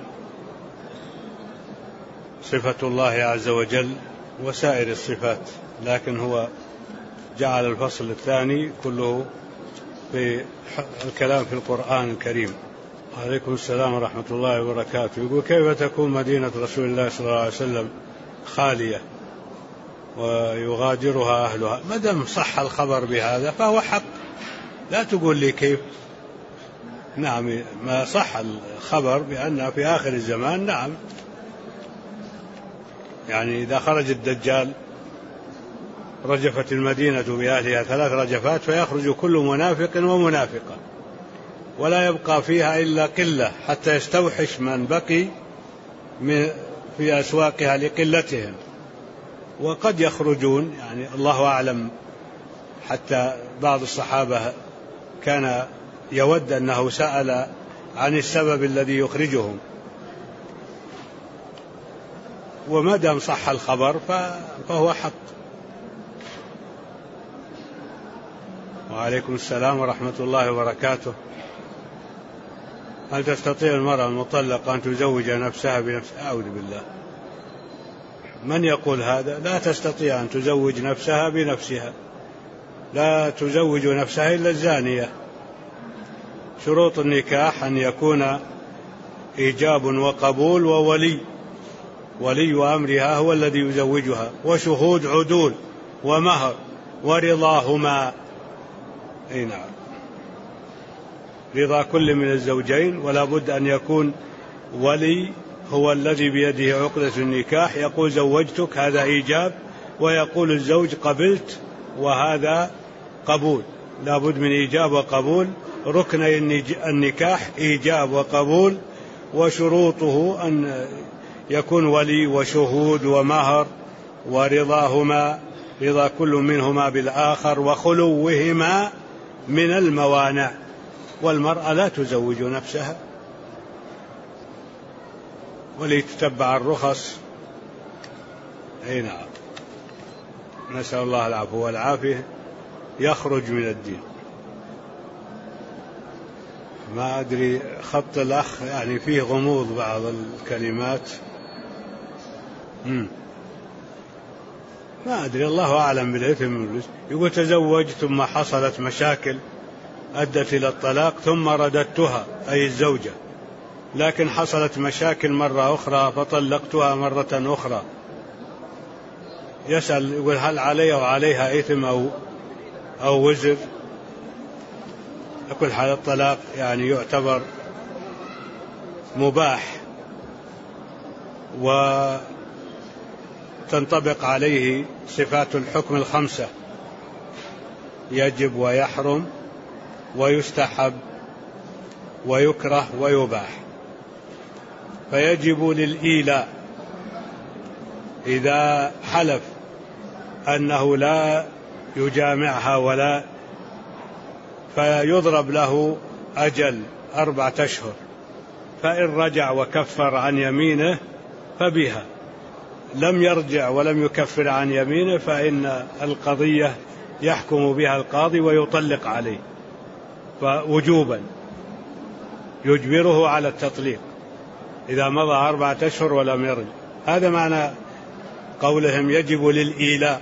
صفة الله عز وجل وسائر الصفات، لكن هو جعل الفصل الثاني كله في الكلام في القرآن الكريم. عليكم السلام ورحمة الله وبركاته. يقول: كيف تكون مدينة رسول الله صلى الله عليه وسلم خالية ويغادرها أهلها؟ ما دام صح الخبر بهذا فهو حق، لا تقول لي كيف. نعم، ما صح الخبر بأن في آخر الزمان، نعم، يعني إذا خرج الدجال رجفت المدينة بأهلها 3 رجفات، فيخرج كل منافق ومنافقة، ولا يبقى فيها إلا قلة حتى يستوحش من بقي في أسواقها لقلتهم. وقد يخرجون، يعني الله أعلم، حتى بعض الصحابة كان يود أنه سأل عن السبب الذي يخرجهم. وما دام صح الخبر فهو حق. وعليكم السلام ورحمة الله وبركاته. هل تستطيع المرأة المطلقة أن تزوج نفسها بنفسها؟ أعوذ بالله، من يقول هذا؟ لا تستطيع أن تزوج نفسها بنفسها، لا تزوج نفسها إلا الزانية. شروط النكاح أن يكون إيجاب وقبول وولي، ولي أمرها هو الذي يزوجها، وشهود عدول ومهر ورضاهما. أي نعم، رضا كل من الزوجين، ولا بد أن يكون ولي هو الذي بيده عقدة النكاح، يقول زوجتك، هذا إيجاب، ويقول الزوج قبلت، وهذا قبول. لابد من إيجاب وقبول. ركني النكاح إيجاب وقبول، وشروطه أن يكون ولي وشهود ومهر ورضاهما، رضا كل منهما بالآخر، وخلوهما من الموانع. والمرأة لا تزوج نفسها ولتتبع الرخص. أي نعم، نسأل الله العفو والعافية. يخرج من الدين. ما أدري خط الأخ يعني فيه غموض بعض الكلمات. ما أدري، الله أعلم بالإثم. يقول تزوج ثم حصلت مشاكل أدت إلى الطلاق ثم رددتها، أي الزوجة، لكن حصلت مشاكل مرة أخرى فطلقتها مرة أخرى. يسأل يقول هل علي وعليها إثم أو وزر؟ كل حال الطلاق يعني يعتبر مباح وتنطبق عليه صفات الحكم الخمسة: يجب ويحرم ويستحب ويكره ويباح. فيجب للإيلاء إذا حلف أنه لا يجامعها ولا، فيضرب له أجل 4 أشهر، فإن رجع وكفر عن يمينه فبها، لم يرجع ولم يكفر عن يمينه فإن القضية يحكم بها القاضي ويطلق عليه، فوجوبا يجبره على التطليق إذا مضى 4 أشهر ولم يرجع. هذا معنى قولهم يجب للإيلاء.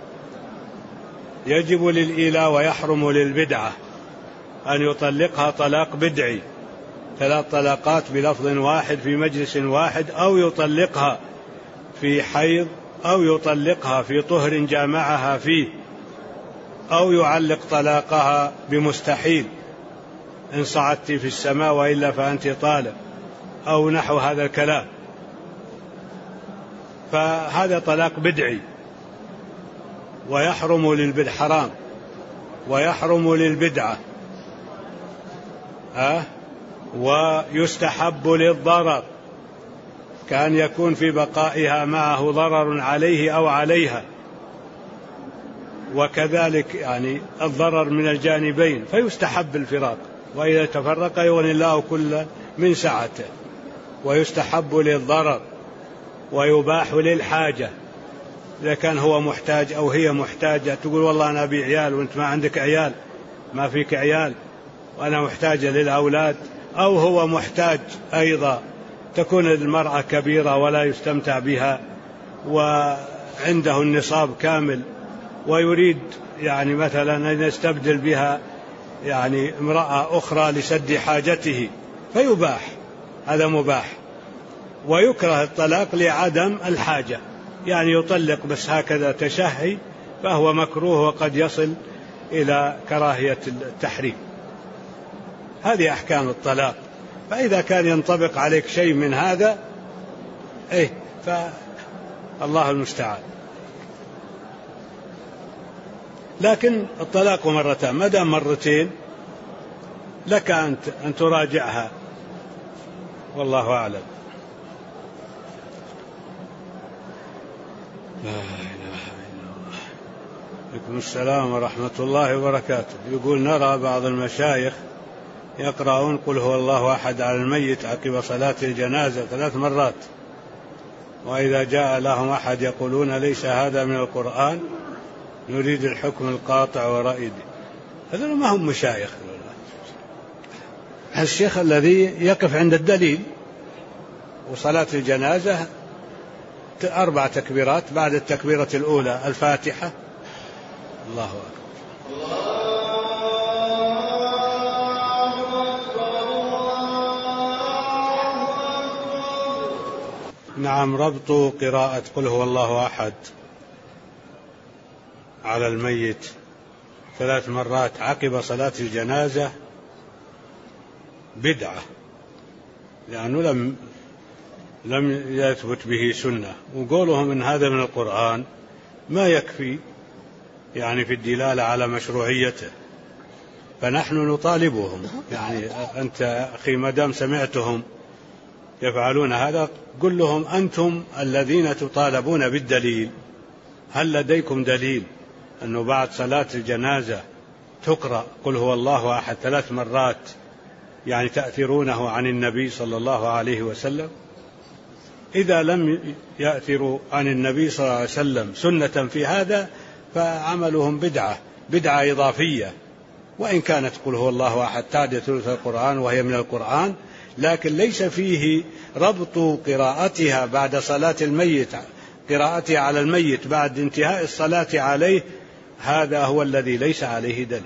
يجب للإيلاء ويحرم للبدعة أن يطلقها طلاق بدعي، 3 طلاقات بلفظ واحد في مجلس واحد، أو يطلقها في حيض، أو يطلقها في طهر جامعها فيه، أو يعلق طلاقها بمستحيل: إن صعدت في السماء وإلا فأنت طالق، أو نحو هذا الكلام. فهذا طلاق بدعي. ويحرم للبدعة، حرام ويحرم للبدعة. ويستحب للضرر، كأن يكون في بقائها معه ضرر عليه أو عليها، وكذلك يعني الضرر من الجانبين، فيستحب الفراق، وإذا تفرق يغني الله كل من سعته. ويستحب للضرر، ويباح للحاجة، إذا كان هو محتاج أو هي محتاجة، تقول والله أنا أبي عيال وأنت ما عندك عيال، ما فيك عيال وأنا محتاجة للأولاد، أو هو محتاج أيضا، تكون المرأة كبيرة ولا يستمتع بها وعنده النصاب كامل ويريد يعني مثلا أن يستبدل بها يعني امرأة أخرى لسد حاجته، فيباح، هذا مباح. ويكره الطلاق لعدم الحاجة، يعني يطلق بس هكذا تشهي، فهو مكروه وقد يصل إلى كراهية التحريم. هذه أحكام الطلاق. فإذا كان ينطبق عليك شيء من هذا فالله المستعان. لكن الطلاق مرتان، ما دام مرتين لك أن تراجعها، والله أعلم. لا إله إلا الله. عليكم السلام ورحمة الله وبركاته. يقول نرى بعض المشايخ يقرؤون قل هو الله أحد على الميت عقب صلاة الجنازة 3 مرات، وإذا جاء لهم أحد يقولون ليس هذا من القرآن، نريد الحكم القاطع ورائد. هذول ما هم مشايخ. الشيخ الذي يقف عند الدليل، وصلاة الجنازة 4 تكبيرات، بعد التكبيرة الأولى الفاتحة. الله أكبر. نعم، ربط قراءة قل هو الله أحد على الميت 3 مرات عقب صلاة الجنازة بدعة، لأنه لم يثبت به سنة، وقولهم إن هذا من القرآن ما يكفي يعني في الدلالة على مشروعيته. فنحن نطالبهم، يعني أنت أخي ما دام سمعتهم يفعلون هذا قل لهم أنتم الذين تطالبون بالدليل. هل لديكم دليل أنه بعد صلاة الجنازة تقرأ قل هو الله أحد 3 مرات، يعني تأثرونه عن النبي صلى الله عليه وسلم؟ إذا لم يأثروا عن النبي صلى الله عليه وسلم سنة في هذا فعملهم بدعة إضافية، وإن كانت قل هو الله أحد تعدي ثلث القرآن وهي من القرآن، لكن ليس فيه ربط قراءتها بعد صلاة الميت، قراءتها على الميت بعد انتهاء الصلاة عليه، هذا هو الذي ليس عليه دليل.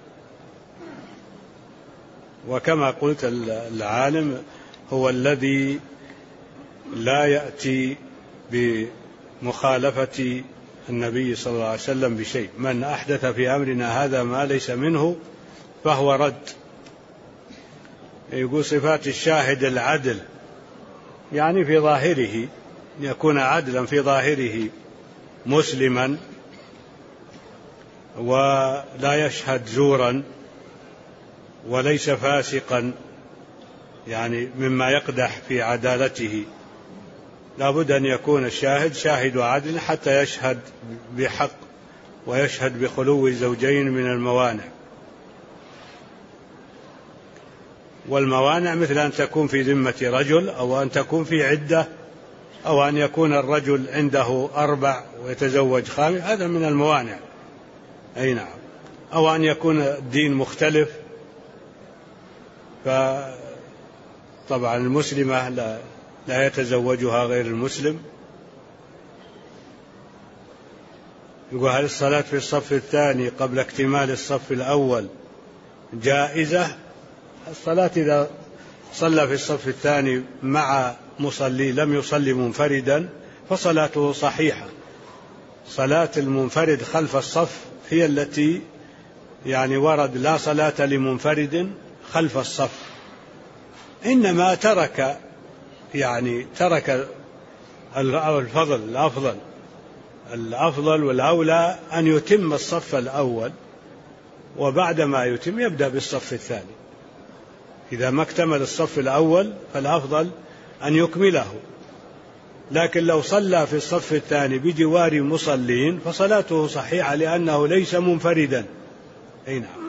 وكما قلت العالم هو الذي لا يأتي بمخالفة النبي صلى الله عليه وسلم بشيء. من أحدث في أمرنا هذا ما ليس منه فهو رد. يقول صفات الشاهد العدل، يعني في ظاهره يكون عدلا، في ظاهره مسلما ولا يشهد زورا وليس فاسقا، يعني مما يقدح في عدالته. لا بد أن يكون الشاهد شاهد عدل حتى يشهد بحق ويشهد بخلو زوجين من الموانع. والموانع مثل أن تكون في ذمة رجل، أو أن تكون في عدة، أو أن يكون الرجل عنده 4 ويتزوج 5، هذا من الموانع. أي نعم. أو أن يكون الدين مختلف، فطبعا المسلمة لا يتزوجها غير المسلم. يقول هل الصلاة في الصف الثاني قبل اكتمال الصف الأول جائزة؟ الصلاة إذا صلى في الصف الثاني مع مصلي لم يصلي منفردا فصلاته صحيحة. صلاة المنفرد خلف الصف هي التي يعني ورد لا صلاة لمنفرد خلف الصف، إنما ترك الأفضل والأولى أن يتم الصف الأول، وبعد ما يتم يبدأ بالصف الثاني. إذا ما اكتمل الصف الأول فالأفضل أن يكمله، لكن لو صلى في الصف الثاني بجوار مصلين فصلاته صحيحة لأنه ليس منفردا. أي نعم.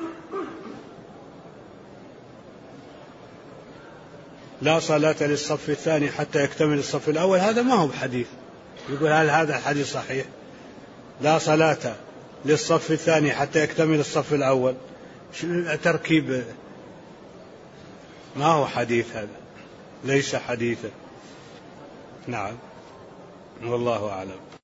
لا صلاة للصف الثاني حتى يكتمل الصف الأول، هذا ما هو بحديث. يقول هل هذا الحديث صحيح؟ لا صلاة للصف الثاني حتى يكتمل الصف الأول، تركيب ما هو حديث، هذا ليس حديثا. نعم، والله أعلم.